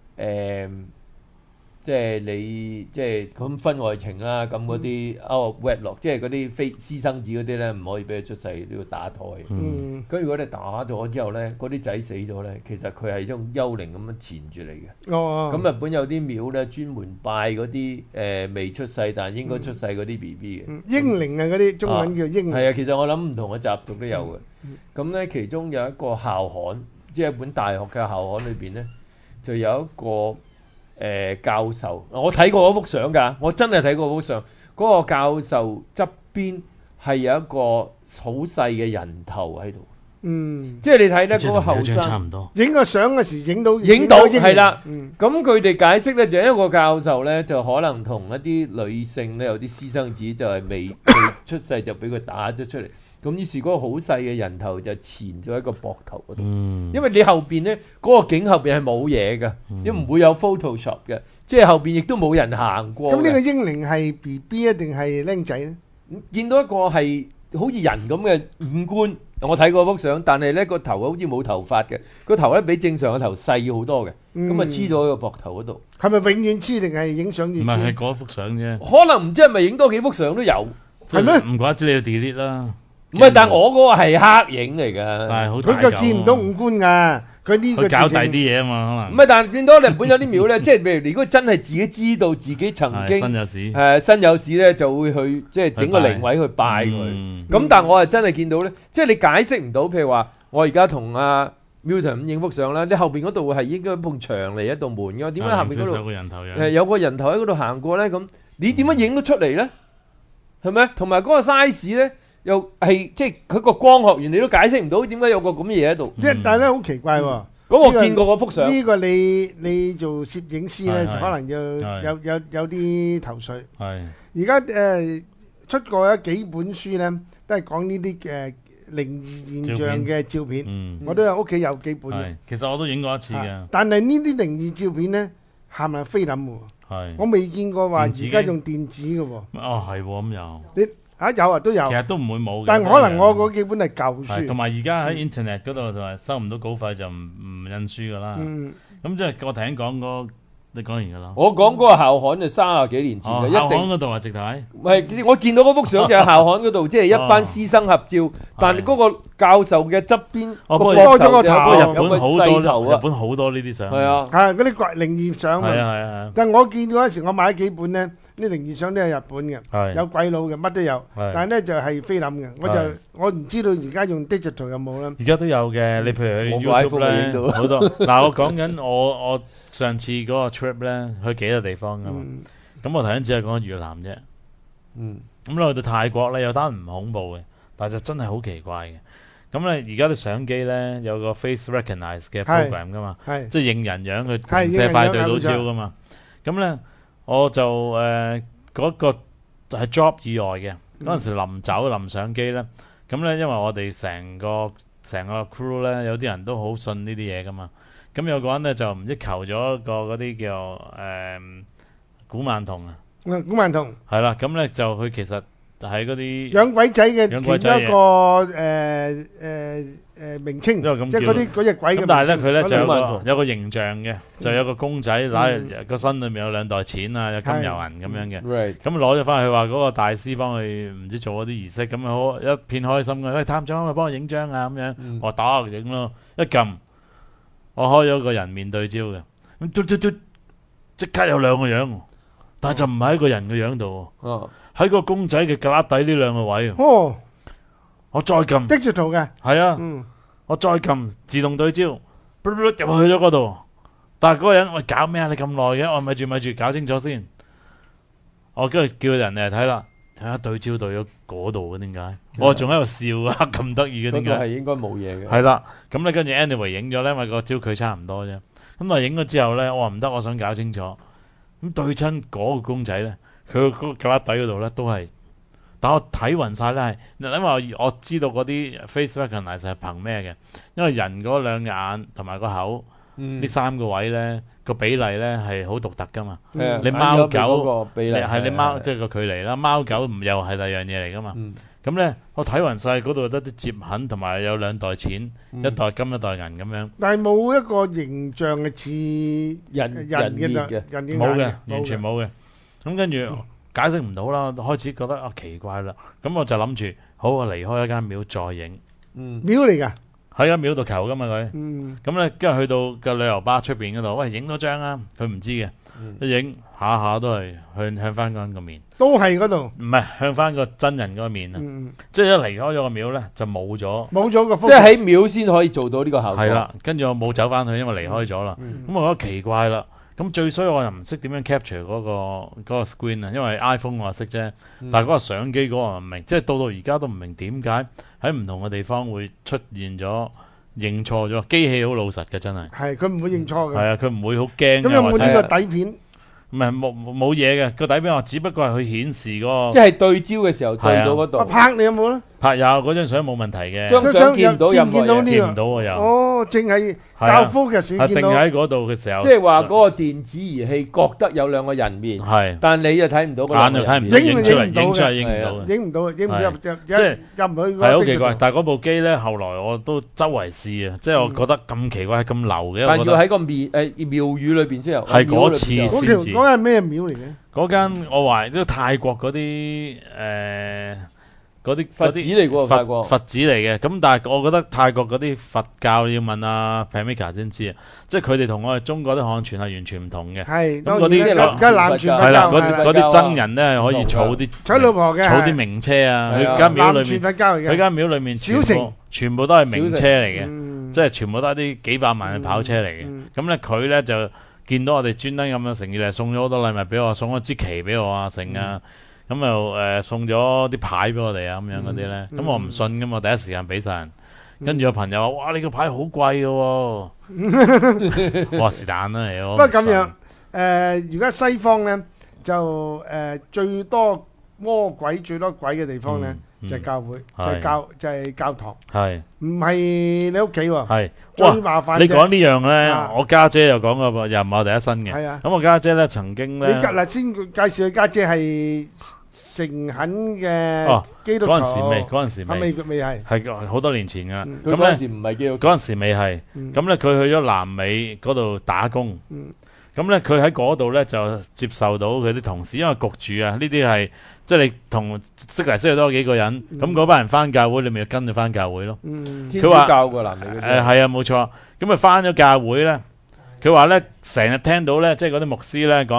即係你即係咁婚外情啦，咁嗰啲wedlock，即係嗰啲非私生子嗰啲咧，唔可以俾佢出世，都要打胎。咁如果你打咗之後咧，嗰啲仔死咗咧，其實佢係一種幽靈咁樣纏住你嘅。咁日本有啲廟咧，專門拜嗰啲未出世但係應該出世嗰啲 BB 嘅。 嬰靈啊，嗰啲中文叫嬰靈。 係啊，其實我諗唔同嘅習俗都有嘅。咁咧，其中有一個校刊，即係一本大學嘅校刊裏邊咧，就有一個。教授，我睇過嗰幅相㗎，我真係睇過嗰幅相。嗰個教授側邊係有一個好細嘅人頭喺度。即係你睇咧嗰個後生， 影個相嘅時影到係啦。咁佢哋解釋咧，就一個教授咧，就可能同一啲女性咧有啲私生子，就係未出世就俾佢打咗出嚟。咁於是嗰個好細嘅人頭就纏咗喺個膊頭嗰度，因為你後邊咧嗰個景後邊係冇嘢嘅，亦唔會有 Photoshop 嘅，即係後邊亦都冇人行過。 咁呢個嬰靈係 BB 啊定係僆仔咧？ 見到一個係好似人咁嘅五官，我睇過幅相，但係咧個頭好似冇頭髮嘅，個頭咧比正常嘅頭細好多嘅，咁啊黐咗喺個膊頭嗰度。係咪永遠黐定係影相要黐？ 唔係，係嗰幅相啫。 可能唔知係咪影多幾幅相都有， 係咩？ 唔怪之你要 delete 啦。 唔係，但係我嗰個係黑影嚟㗎。 但係好佢就見唔到五官㗎。佢呢個搞第啲嘢啊嘛，可能。 唔係，但係見到日本有啲廟咧，即係譬如如果真係自己知道自己曾經身有屎咧，就會去即係整個靈位去拜佢。咁但係我係真係見到咧，即係你解釋唔到。譬如話，我而家同阿 Milton 影幅相啦，你後邊嗰度係應該一埲牆嚟一道門㗎，點解後邊嗰度有個人頭喺嗰度行過咧？咁你點樣影得出嚟咧？係咪？同埋嗰個 size 咧？又係即係佢個光學原理都解釋唔到點解有個咁嘅嘢喺度。但係咧好奇怪喎。 咁我見過嗰幅相。呢個你做攝影師咧，就可能要有啲頭緒。係。而家出過幾本書咧，都係講呢啲靈異現象嘅照片。我都有屋企有幾本嘅。 其實我都影過一次嘅。 但係呢啲靈異照片咧，係咪菲林喎？係。我未見過話而家用電子嘅喎。 哦，係喎，咁又。 有啊，都有。其實都唔會冇嘅。 但係可能我嗰幾本係舊書。 同埋而家喺 Internet 嗰度同埋收唔到稿費就唔印書㗎啦。咁即係我頭先講嗰，你講完㗎啦。 我講嗰個校刊就30幾年前嘅， 校刊嗰度啊，直頭係。 唔係，我見到嗰幅相就係校刊嗰度，即係一班師生合照，但係嗰個教授嘅側邊多咗個頭，有個細頭啊。 日本好多呢啲相。 係啊， 係嗰啲靈異相啊。 係啊係啊。 但係我見到嗰陣時，我買咗幾本咧。 啲靈異相都係日本嘅，有鬼佬嘅，乜都有。但係咧就係菲林嘅，我唔知道而家用 digital 有冇啦。 而家都有嘅，你譬如去 YouTube 咧好多。嗱，我講緊我上次嗰個 trip 咧，去幾個地方噶嘛。咁我頭先只係講越南啫。咁咧去到泰國咧有單唔恐怖嘅，但係就真係好奇怪嘅。咁咧而家啲相機咧有個 face recognize 嘅 program 噶嘛，即係認人樣佢射快對到焦噶嘛。咁咧我就嗰個係 job 以外嘅嗰陣時臨上機咧，咁咧因為我哋成個 crew 咧有啲人都好信呢啲嘢噶嘛。咁有個人咧就唔知求咗個嗰啲叫古曼童啊， 古曼童係啦。咁咧就佢其實係嗰啲養鬼仔嘅其中一個名稱，即係嗰隻鬼嘅名稱。 咁但係咧佢咧就有個形象嘅，就有個公仔攞個身裏面有2袋錢啊，有金油銀咁樣嘅。咁攞咗翻去話嗰個大師幫佢唔知做嗰啲儀式，咁好一片開心嘅。探長可唔可以幫我影張啊？咁樣我打影咯，一撳我開咗個人面對焦嘅，咁嘟即刻有2個樣，但係就唔喺一個人嘅樣度，喺個公仔嘅格底呢2個位。我再撳 digital 嘅， 係啊，我再撳自動對焦，入去咗嗰度。但係嗰個人，喂，搞咩啊？你咁耐嘅，我咪住，搞清楚先。我跟住叫人嚟睇啦，睇下對焦對咗嗰度嘅點解？我仲喺度笑啊，咁得意嘅點解？ 嗰個係應該冇嘢嘅。 係啦，咁咧跟住 anyway 影咗咧，因為個焦距差唔多啫。咁啊影咗之後咧，我話唔得，我想搞清楚。咁對親嗰個公仔咧，佢個格底嗰度咧都係。但我睇勻晒咧係，因為我知道嗰啲 face recognize 係憑咩嘅？因為人嗰2眼同埋個口呢3個位咧個比例咧係好獨特噶嘛。你貓狗係你貓即係個距離啦，貓狗唔又係第二樣嘢嚟噶嘛。咁咧我睇勻晒嗰度得啲摺痕，同埋有2袋錢，一袋金一袋銀咁樣。 但係冇一個形象嘅似人嘅冇嘅，完全冇嘅。咁跟住。解釋唔到啦，開始覺得奇怪啦，咁我就諗住，好，我離開一間廟再影。 廟嚟㗎， 喺間廟度求㗎嘛佢。咁咧跟住去到個旅遊巴出邊嗰度，喂，影多張啊！佢唔知嘅，一影下都係向翻嗰個面。都係嗰度。唔係向翻個真人嗰個面啊！即係一離開咗個廟咧，就冇咗個。 即係喺廟先可以做到呢個效果。 係啦，跟住我冇走翻去，因為離開咗啦。咁我覺得奇怪啦。咁最衰我又唔識點樣 capture 嗰個 screen 啊，因為 iPhone 我識啫，但係嗰個相機嗰個唔明，即係到而家都唔明點解喺唔同嘅地方會出現咗認錯咗，機器好老實嘅真係。係佢唔會認錯嘅。係啊，佢唔會好驚。咁有冇呢個底片？唔係冇嘢嘅個底片，我只不過係佢顯示嗰個。即係對焦嘅時候對到嗰度。拍你有冇咧？拍有嗰張相冇問題嘅。張相見唔到任何嘢。見唔到啊又。哦，淨係教科嘅時見到。定喺嗰度嘅時候。即係話嗰個電子儀器覺得有2個人面。係。但你就睇唔到嗰兩個人面。影唔到嘅。影出嚟影唔到嘅。影唔到，影唔入即係入唔去。係好奇怪，但係嗰部機咧，後來我都周圍試啊，即係我覺得咁奇怪，係咁流嘅。但要喺個廟宇裏邊先有。係嗰次先至。嗰間咩廟嚟嘅？嗰間我話都泰國嗰啲嗰啲佛寺嚟嘅，佛寺嚟嘅。咁但係我覺得泰國嗰啲佛教要問阿 Pamika 先知啊，即係佢哋同我哋中國啲漢傳係完全唔同嘅。係咁嗰啲而家南傳佛教嗰啲僧人咧可以儲啲娶老婆嘅，儲啲名車啊。佢間廟裏面，佢間廟裏面全部都係名車嚟嘅，即係全部都係啲幾百萬嘅跑車嚟嘅。咁咧佢咧就。見到我哋專登咁樣誠意嚟送咗好多禮物俾我，送咗支旗俾我啊，成啊，咁又送咗啲牌俾我哋啊，咁樣嗰啲咧，咁我唔信噶嘛，第一時間俾晒人。跟住有朋友話：哇，你個牌好貴嘅喎！我話是但啦，不過咁樣而家西方咧就最多魔鬼最多鬼嘅地方咧。就係教會，就係教堂，係唔係你屋企喎？係最麻煩。你講呢樣咧，我家姐又講過噃，又唔係我第一身嘅。係啊，咁我家姐咧曾經咧，你嗱先介紹佢家姐係誠懇嘅基督徒。嗰陣時未係，係好多年前噶。咁嗰陣時唔係基督徒，嗰陣時未係。咁咧佢去咗南美嗰度打工。咁咧佢喺嗰度咧就接受到佢啲同事，因為焗住啊，呢啲係。即係你同識嚟識去多幾個人，咁嗰班人翻教會，你咪跟住翻教會咯。佢話教個男嘅係啊，冇錯。咁啊翻咗教會咧，佢話咧成日聽到咧，即係嗰啲牧師咧講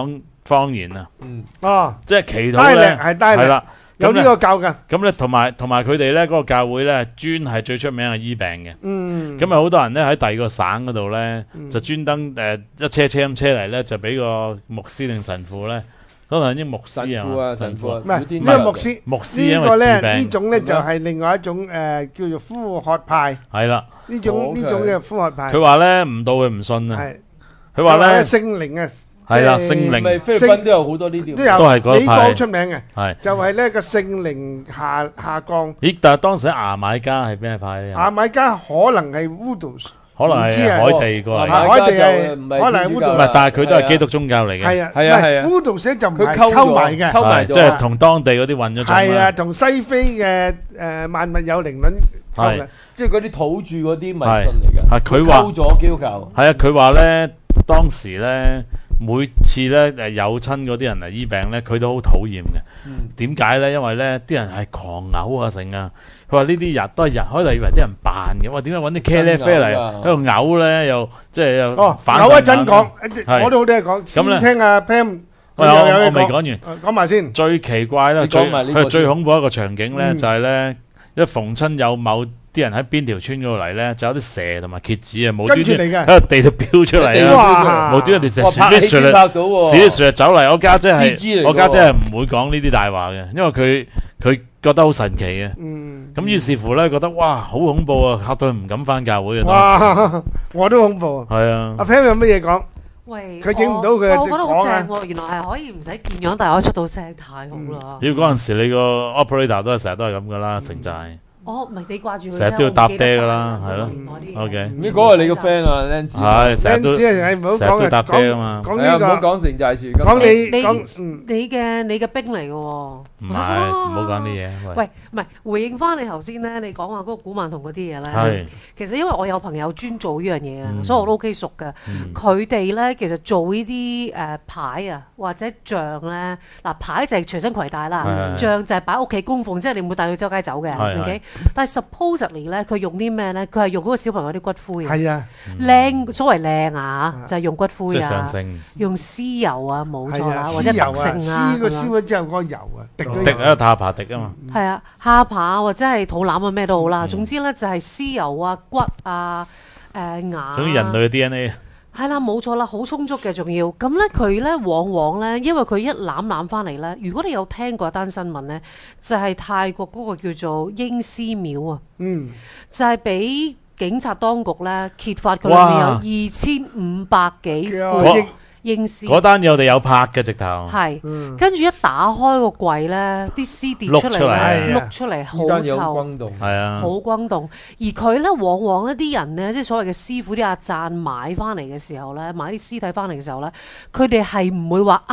方言啊。即係祈禱咧，係啦。有呢個教㗎， 咁咧同埋佢哋咧嗰個教會咧專係最出名係醫病嘅，咁啊好多人咧喺第二個省嗰度咧就專登一車咁車嚟咧就俾個牧師定神父咧，可能啲牧師啊神父， 唔係呢個牧師呢個咧呢種咧就係另外一種叫做呼喝派， 係啦， 呢種嘅呼喝派， 佢話咧唔到佢唔信啊， 佢話咧聖靈啊。 係啦，聖靈咪菲律賓都有好多呢啲， 都係嗰一派。美國出名嘅， 係就係咧個聖靈下降。 咦？但係當時牙買加係咩派咧？ 牙買加可能係烏杜， 可能係海地過嚟。 海地係可能係烏杜， 唔係，但係佢都係基督宗教嚟嘅。 係啊，係啊，烏杜寫就唔係溝埋嘅， 溝埋即係同當地嗰啲混咗。 係啊，同西非嘅萬物有靈論溝嘅， 即係嗰啲土著嗰啲迷信嚟嘅。 係佢話溝咗基督教。 係啊，佢話咧當時咧。每次咧有親嗰啲人嚟醫病咧，佢都好討厭嘅。點解咧？因為咧啲人係狂嘔啊成啊！佢話呢啲人都係人，可能以為啲人扮嘅。哇！點解揾啲茄喱啡嚟喺度嘔咧？又即係又嘔一陣講，我都好多嘢講。先聽阿 Pam， 我未講完， 講埋先。 最奇怪啦，佢最恐怖一個場景咧，就係咧一逢親有某啲人喺邊條村嗰度嚟咧，就有啲蛇同埋蠍子啊，無端端喺個地度飆出嚟啊！無端端條蛇鼠啲蛇走嚟，我家姐係唔會講呢啲大話嘅，因為佢覺得好神奇嘅。咁於是乎咧，覺得哇好恐怖啊，嚇到佢唔敢翻教會嘅。 哇！我都恐怖。 係啊。 阿 Pam 有乜嘢講？ 喂， 佢影唔到佢。 我覺得好正喎，原來係可以唔使見樣，但係可以出到聲，太好啦。 要嗰陣時你個 operator 都係成日都係咁噶啦，城寨。 唔係你掛住佢， 成日都要搭爹噶啦，係咯。OK， 呢個係你個 friend 啊 Lance。 係成日都搭爹啊嘛。 講呢個， 唔好講城寨樹。 講你嘅兵嚟嘅喎。 唔係，唔好講啲嘢。 喂，唔係回應翻你頭先咧，你講話嗰個古曼童嗰啲嘢咧。 係。 其實因為我有朋友專做呢樣嘢啊，所以我都 OK 熟嘅。佢哋咧其實做呢啲牌啊或者像咧，嗱牌就係隨身攜帶啦，像就係擺屋企供奉，即係你唔會帶佢周街走嘅。OK。但係 supposedly 咧，佢用啲咩咧？佢係用嗰個小朋友啲骨灰。 係啊， 靚所謂靚啊，就係用骨灰啊，用屍油啊，冇錯啦，或者特性啊。 屍個燒咗之後嗰個油啊，滴喺個下巴滴啊嘛。 係啊，下巴或者係肚腩啊，咩都好啦。總之咧就係屍油啊、骨啊、牙。 總之人類嘅 DNA。 係啦，冇錯啦，好充足嘅，仲要咁咧，佢咧往往咧，因為佢一攬翻嚟咧，如果你有聽過一單新聞咧，就係泰國嗰個叫做英屍廟啊，就係俾警察當局咧揭發佢裏面有2500幾副英屍。 嗰單嘢我哋有拍嘅直頭。 係，跟住一打開個櫃咧，啲屍跌出嚟，碌出嚟，好臭， 係啊， 好轟動。而佢咧，往往呢啲人咧，即係所謂嘅師傅啲阿贊買翻嚟嘅時候咧，買啲屍體翻嚟嘅時候咧，佢哋係唔會話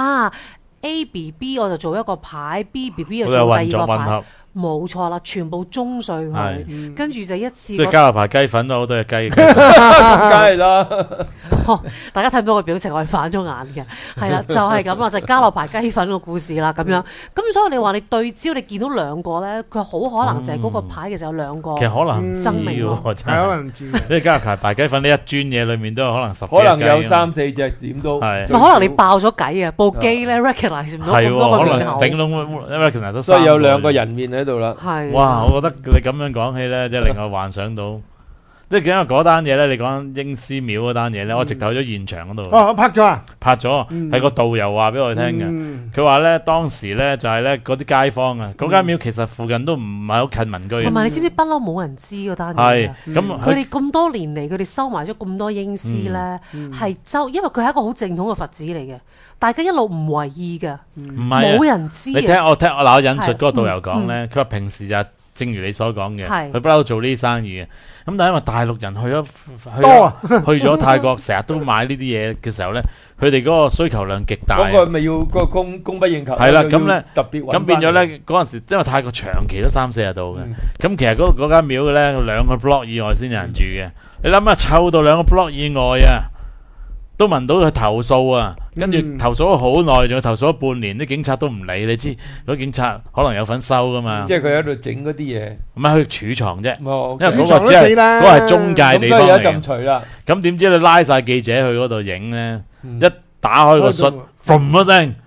ABB 我就做一個牌，BBB 就做第二個牌。冇錯啦，全部中碎佢，跟住就一次。 即係加落排雞粉都好多隻雞， 梗係啦。 大家睇唔到個表情，我係反咗眼嘅。係啦，就係咁啦，就加落排雞粉個故事啦，咁樣。咁所以你話你對焦，你見到兩個咧，佢好可能就係嗰個牌其實有兩個。 其實可能唔知喎，真係可能唔知。 你加落排雞粉呢一磚嘢裏面都有可能10幾隻雞。 可能有3-4隻點都。 係。可能你爆咗計啊！部機咧 recognize 唔到咁多個面口。 頂籠 recognize 都。 所以有兩個人面喺度啦。 係。 哇！我覺得你咁樣講起咧，即係令我幻想到。即係因為嗰單嘢咧，你講英屍廟嗰單嘢咧，我直頭去咗現場嗰度。 我拍咗啊！ 拍咗，係個導遊話俾我聽嘅。佢話咧當時咧就係咧嗰啲街坊啊，嗰間廟其實附近都唔係好近民居。 同埋你知唔知不嬲冇人知嗰單嘢？ 係咁， 佢哋咁多年嚟，佢哋收埋咗咁多英屍咧，係因為佢係一個好正統嘅佛寺嚟嘅，大家一路唔為意嘅，冇人知。 你聽我引述嗰個導遊講咧，佢話平時就正如你所講嘅，佢不嬲做呢啲生意嘅。咁但係因為大陸人去咗泰國，成日都買呢啲嘢嘅時候咧，佢哋嗰個需求量極大。 嗰個咪要個供不應求。 係啦，咁咧特別咁變咗咧嗰陣時，因為泰國長期都30-40度嘅，咁其實嗰間廟嘅咧2個 block 以外先有人住嘅。你諗下，湊到2個 block 以外啊！都聞到佢投訴啊，跟住投訴咗好耐，仲要投訴咗半年，啲警察都唔理。你知嗰警察可能有份收噶嘛？ 即係佢喺度整嗰啲嘢， 唔係去儲藏啫。 因為嗰個只係嗰個係中介地方嚟嘅。 咁都有一陣除啦。 咁點知你拉晒記者去嗰度影咧？一打開個恤，嘭一聲，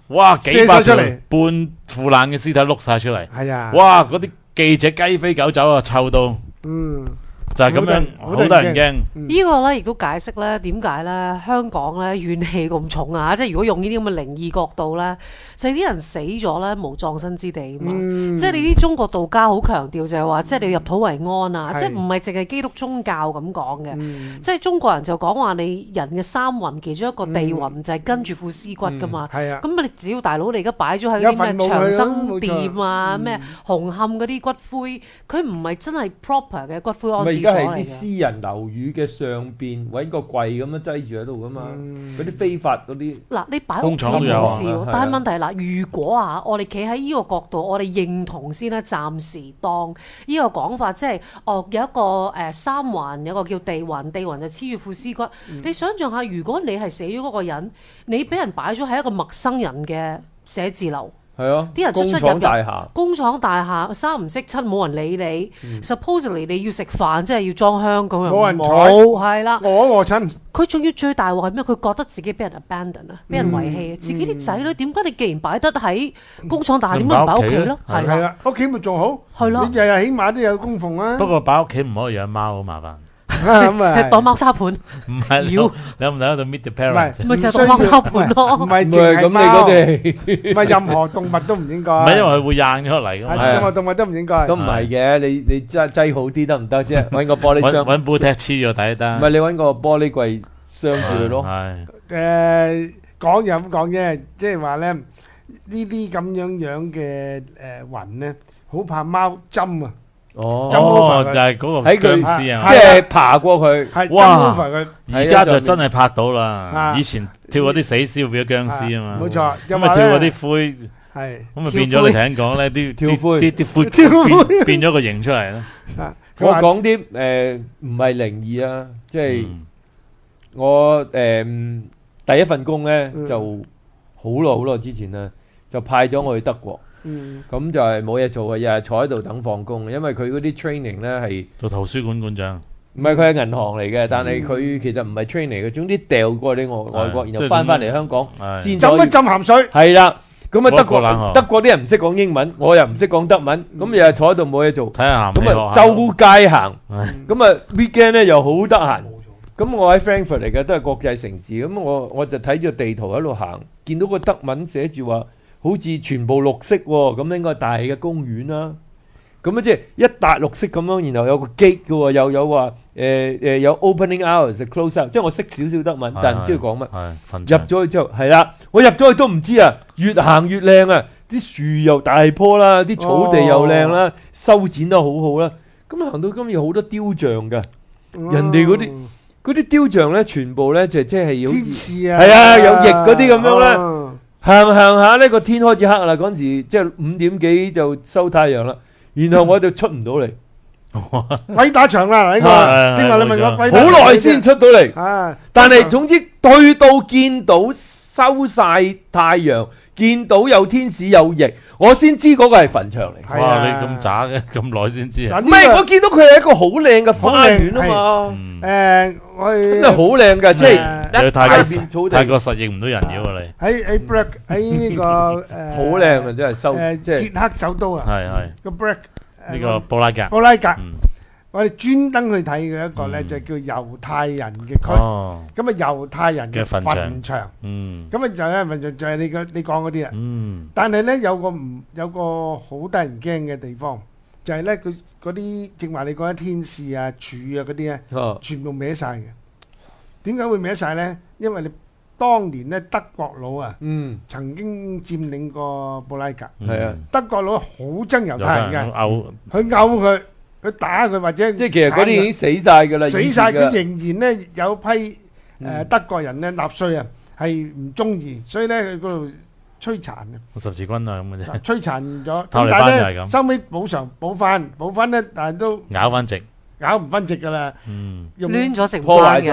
哇幾百條半腐爛嘅屍體碌晒出嚟， 係啊， 哇嗰啲記者雞飛狗走啊，臭到就係咁樣，好多人驚。 呢個咧亦都解釋咧點解咧香港咧怨氣咁重啊！即係如果用呢啲咁嘅靈異角度咧，就係啲人死咗咧無葬身之地啊嘛。即係你啲中國道家好強調就係話，即係你要入土為安啊！即係唔係淨係基督宗教咁講嘅。即係中國人就講話你人嘅三魂其中一個地魂就係跟住副屍骨噶嘛。係啊。咁你只要大佬你而家擺咗喺啲咩長生店啊、咩紅磡嗰啲骨灰，佢唔係真係 proper 嘅骨灰安置。 而家係啲私人樓宇嘅上邊揾個櫃咁樣擠住喺度噶嘛，嗰啲非法嗰啲。嗱，你擺屋企冇事喎，但係問題嗱，如果我哋企喺呢個角度，我哋認同先啦，暫時當呢個講法，即係有一個三環，有個叫地環，地環就黐住副屍骨。你想象下，如果你係死咗嗰個人，你俾人擺咗喺一個陌生人嘅寫字樓。 係啊， 啲人出出入入，工廠大廈三唔識七，冇人理你。Supposedly 你要食飯，即係要裝香咁樣， 冇人係啦， 餓親。 佢仲要最大鑊係咩？佢覺得自己俾人 abandon 啊，俾人遺棄啊。自己啲仔女點解你既然擺得喺工廠大廈，點解唔擺屋企咯？係啦，屋企咪仲好。係咯，你日日起碼都有供奉啊。 不過擺屋企唔可以養貓，好麻煩。 咁啊， 當貓砂盤， 唔係你有唔睇到 Meet the Parents？ 咪就係當貓砂盤咯， 唔係淨係貓，唔係任何動物都唔應該。唔係因為佢會掗咗落嚟㗎嘛。 任何動物都唔應該。 都唔係嘅，你擠好啲得唔得啫？揾個玻璃箱， 揾布踢黐咗底得。 唔係你揾個玻璃櫃鑲住佢咯。 係講又咁講啫，即係話咧呢啲咁樣嘅魂咧，好怕貓針啊！ 哦， 就係嗰個僵屍啊， 即係爬過佢。 哇！而家就真係拍到啦。以前跳嗰啲死屍變咗僵屍啊嘛。 冇錯， 咁啊跳嗰啲灰，咁啊變咗你聽講咧啲灰變咗個形出嚟啦。 我講啲唔係靈異啊，即係我第一份工咧就好耐之前啦，就派咗我去德國。咁就係冇嘢做嘅，日日坐喺度等放工。因為佢嗰啲 training 咧係做圖書館館長， 唔係佢係銀行嚟嘅，但係佢其實唔係 training 嘅。總之掉過啲外國，然後翻嚟香港先浸一浸鹹水。 係啦，咁啊德國啲人唔識講英文，我又唔識講德文，咁日日坐喺度冇嘢做， 睇下咁啊周街行，咁啊 weekend 咧又好得閒。咁我喺 Frankfurt 嚟嘅，都係國際城市。咁我就睇住地圖喺度行，見到個德文寫住話，好似全部綠色喎，咁應該大嘅公園啦。咁啊即係一笪綠色咁樣，然後有個 gate 嘅喎，又有話有 opening hours、close out，即係我識少少德文，但唔知佢講乜。入咗去之後，係啦，我入咗去都唔知啊，越行越靚啊，啲樹又大棵啦，啲草地又靚啦，修剪得好好啦。咁行到今日好多雕像㗎，人哋嗰啲雕像咧，全部咧就即係好似係啊有翼嗰啲咁樣咧。行下呢個天開始黑啦，嗰陣時即係5點幾就收太陽啦，然後我就出唔到嚟， 鬼打牆啦呢個，正話你問我好耐先出到嚟，但係總之對到見到收晒太陽，見到有天使有翼，我先知嗰個係墳場嚟。 哇！你咁渣嘅，咁耐先知啊？ 唔係，我見到佢係一個好靚嘅花園啊嘛。真係好靚㗎，即係一片草地。 泰國實認唔到人妖啊你。 喺 Breck 喺呢個好靚啊，真係收即係捷克首都啊。 係個 Breck 呢個布拉格。 布拉格。我哋專登去睇嘅一個咧，就叫猶太人嘅區。咁啊，猶太人嘅墳場。咁啊就咧墳場就係你講嗰啲啊。但係咧有個好得人驚嘅地方，就係咧佢嗰啲正話你講啲天使啊、柱啊嗰啲咧，全部歪晒嘅。點解會歪晒咧？因為你當年咧德國佬啊，曾經佔領過布拉格。 係啊， 德國佬好憎猶太人嘅，佢毆佢。佢打佢或者即係其實嗰啲已經死晒㗎啦， 死晒佢仍然咧有批德國人咧納粹啊係唔中意，所以咧佢嗰度摧殘嘅十字軍啊咁嘅啫， 摧殘咗。但係咧收尾補償補翻咧，但係都咬翻直， 咬唔翻直㗎啦。 攣咗直破壞咗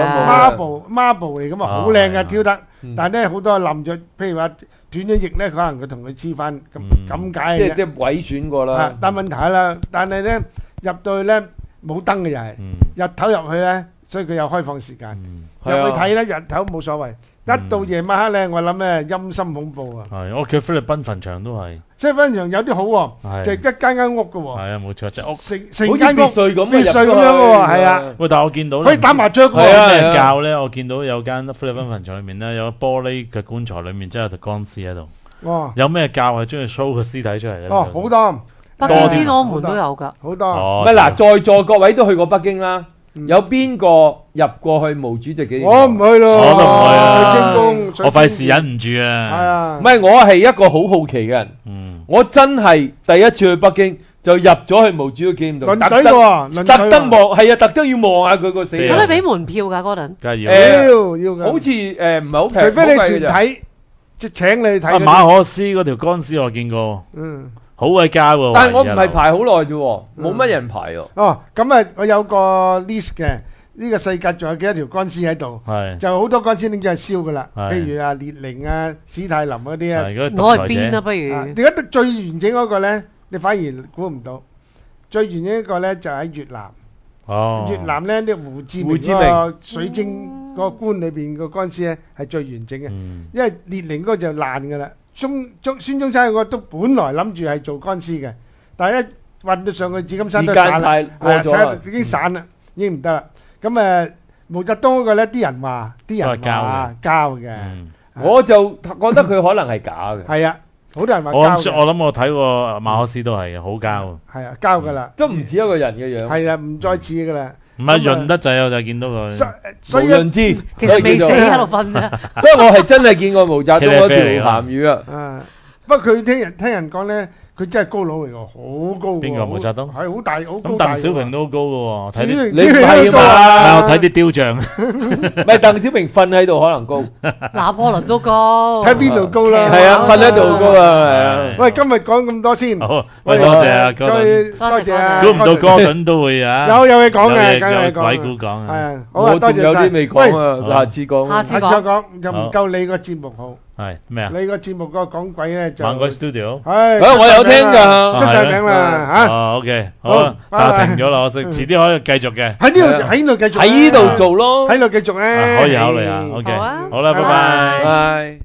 marble 嚟咁啊，好靚嘅挑得，但係咧好多冧咗，譬如話斷咗翼咧，可能佢同佢黐翻咁解嘅。 即係毀損過啦。 但問題啦，但係咧。入到去咧冇燈嘅又係，日頭入去咧所以佢有開放時間入去睇咧，日頭冇所謂。一到夜晚黑咧，我諗咧陰森恐怖啊！ 係，我嘅菲律賓墳場都係， 即係墳場有啲好喎，就一間屋嘅喎。 係啊，冇錯，隻屋成間屋別墅咁樣嘅喎，係啊。 喂，但係我見到可以打麻雀喎。 咩教咧？我見到有間菲律賓墳場裏面咧，有個玻璃嘅棺材裏面真係有條乾屍喺度。哇！有咩教係中意 show 個屍體出嚟嘅？ 哦，好多， 北京天安門都有㗎， 好多。 唔係嗱，在座各位都去過北京啦。有邊個入過去毛主席紀念堂？ 我唔去咯， 我都唔去啊！ 水晶宮， 我費事忍唔住啊！ 係啊， 唔係我係一個好好奇嘅人，我真係第一次去北京就入咗去毛主席紀念堂，特登望，係啊，特登要望下佢個死。 使唔使俾門票㗎嗰陣？ 梗係要，好似唔係好平， 除非你團體即請你睇。 馬可思嗰條乾屍我見過，好鬼街喎！ 但係我唔係排好耐啫，冇乜人排喎。 哦，咁啊，我有個 list 嘅，呢個世界仲有幾多條乾屍喺度？係就好多乾屍已經係燒噶啦，譬如啊列寧啊、史泰林嗰啲啊。 我係邊啊？不如而家最完整嗰個咧，你反而估唔到。最完整一個咧就喺越南。哦，越南咧啲胡志明嗰個水晶嗰個棺裏邊個乾屍咧係最完整嘅，因為列寧嗰個就爛噶啦。孫中山嗰個都本來諗住係做乾屍嘅，但係一運到上去紫金山都散啦，已經散啦，已經唔得啦。咁毛澤東嗰個咧，啲人話膠嘅， 我就覺得佢可能係假嘅。 係啊，好多人話膠嘅。 我諗我睇過馬可思都係嘅，好膠。 係啊，膠噶啦， 都唔似一個人嘅樣。係啊，唔再似噶啦。 唔係潤得滯，我就見到佢。 無潤之， 其實未死喺度瞓啫。 所以我係真係見過毛澤東嗰條鹹魚啊！ 不過佢聽人講咧，佢真係高佬嚟㗎，好高。邊個毛澤東？ 係好大，好高。 咁鄧小平都好高㗎喎，睇啲你唔係嘛？ 我睇啲雕像。 唔係鄧小平瞓喺度可能高， 拿破崙都高。 喺邊度高啦？ 係啊，瞓喺度高啊，係啊。 喂，今日講咁多先。 好，喂，多謝啊，哥頓。 多謝啊。 估唔到哥頓都會啊。 有嘢講嘅，梗係講。 鬼故講啊。 係啊，好啊，多謝晒。 有啲未講啊，下次講。 下次講就唔夠你個節目好。 係咩啊？ 你個節目個講鬼咧就猛鬼 studio， 係我有聽噶， 出晒名啦吓。 哦，OK，好啦，停咗啦，我識，遲啲可以繼續嘅。 喺呢度繼續， 喺呢度做咯， 喺度繼續咧， 可以考慮下。OK，好啦，拜拜。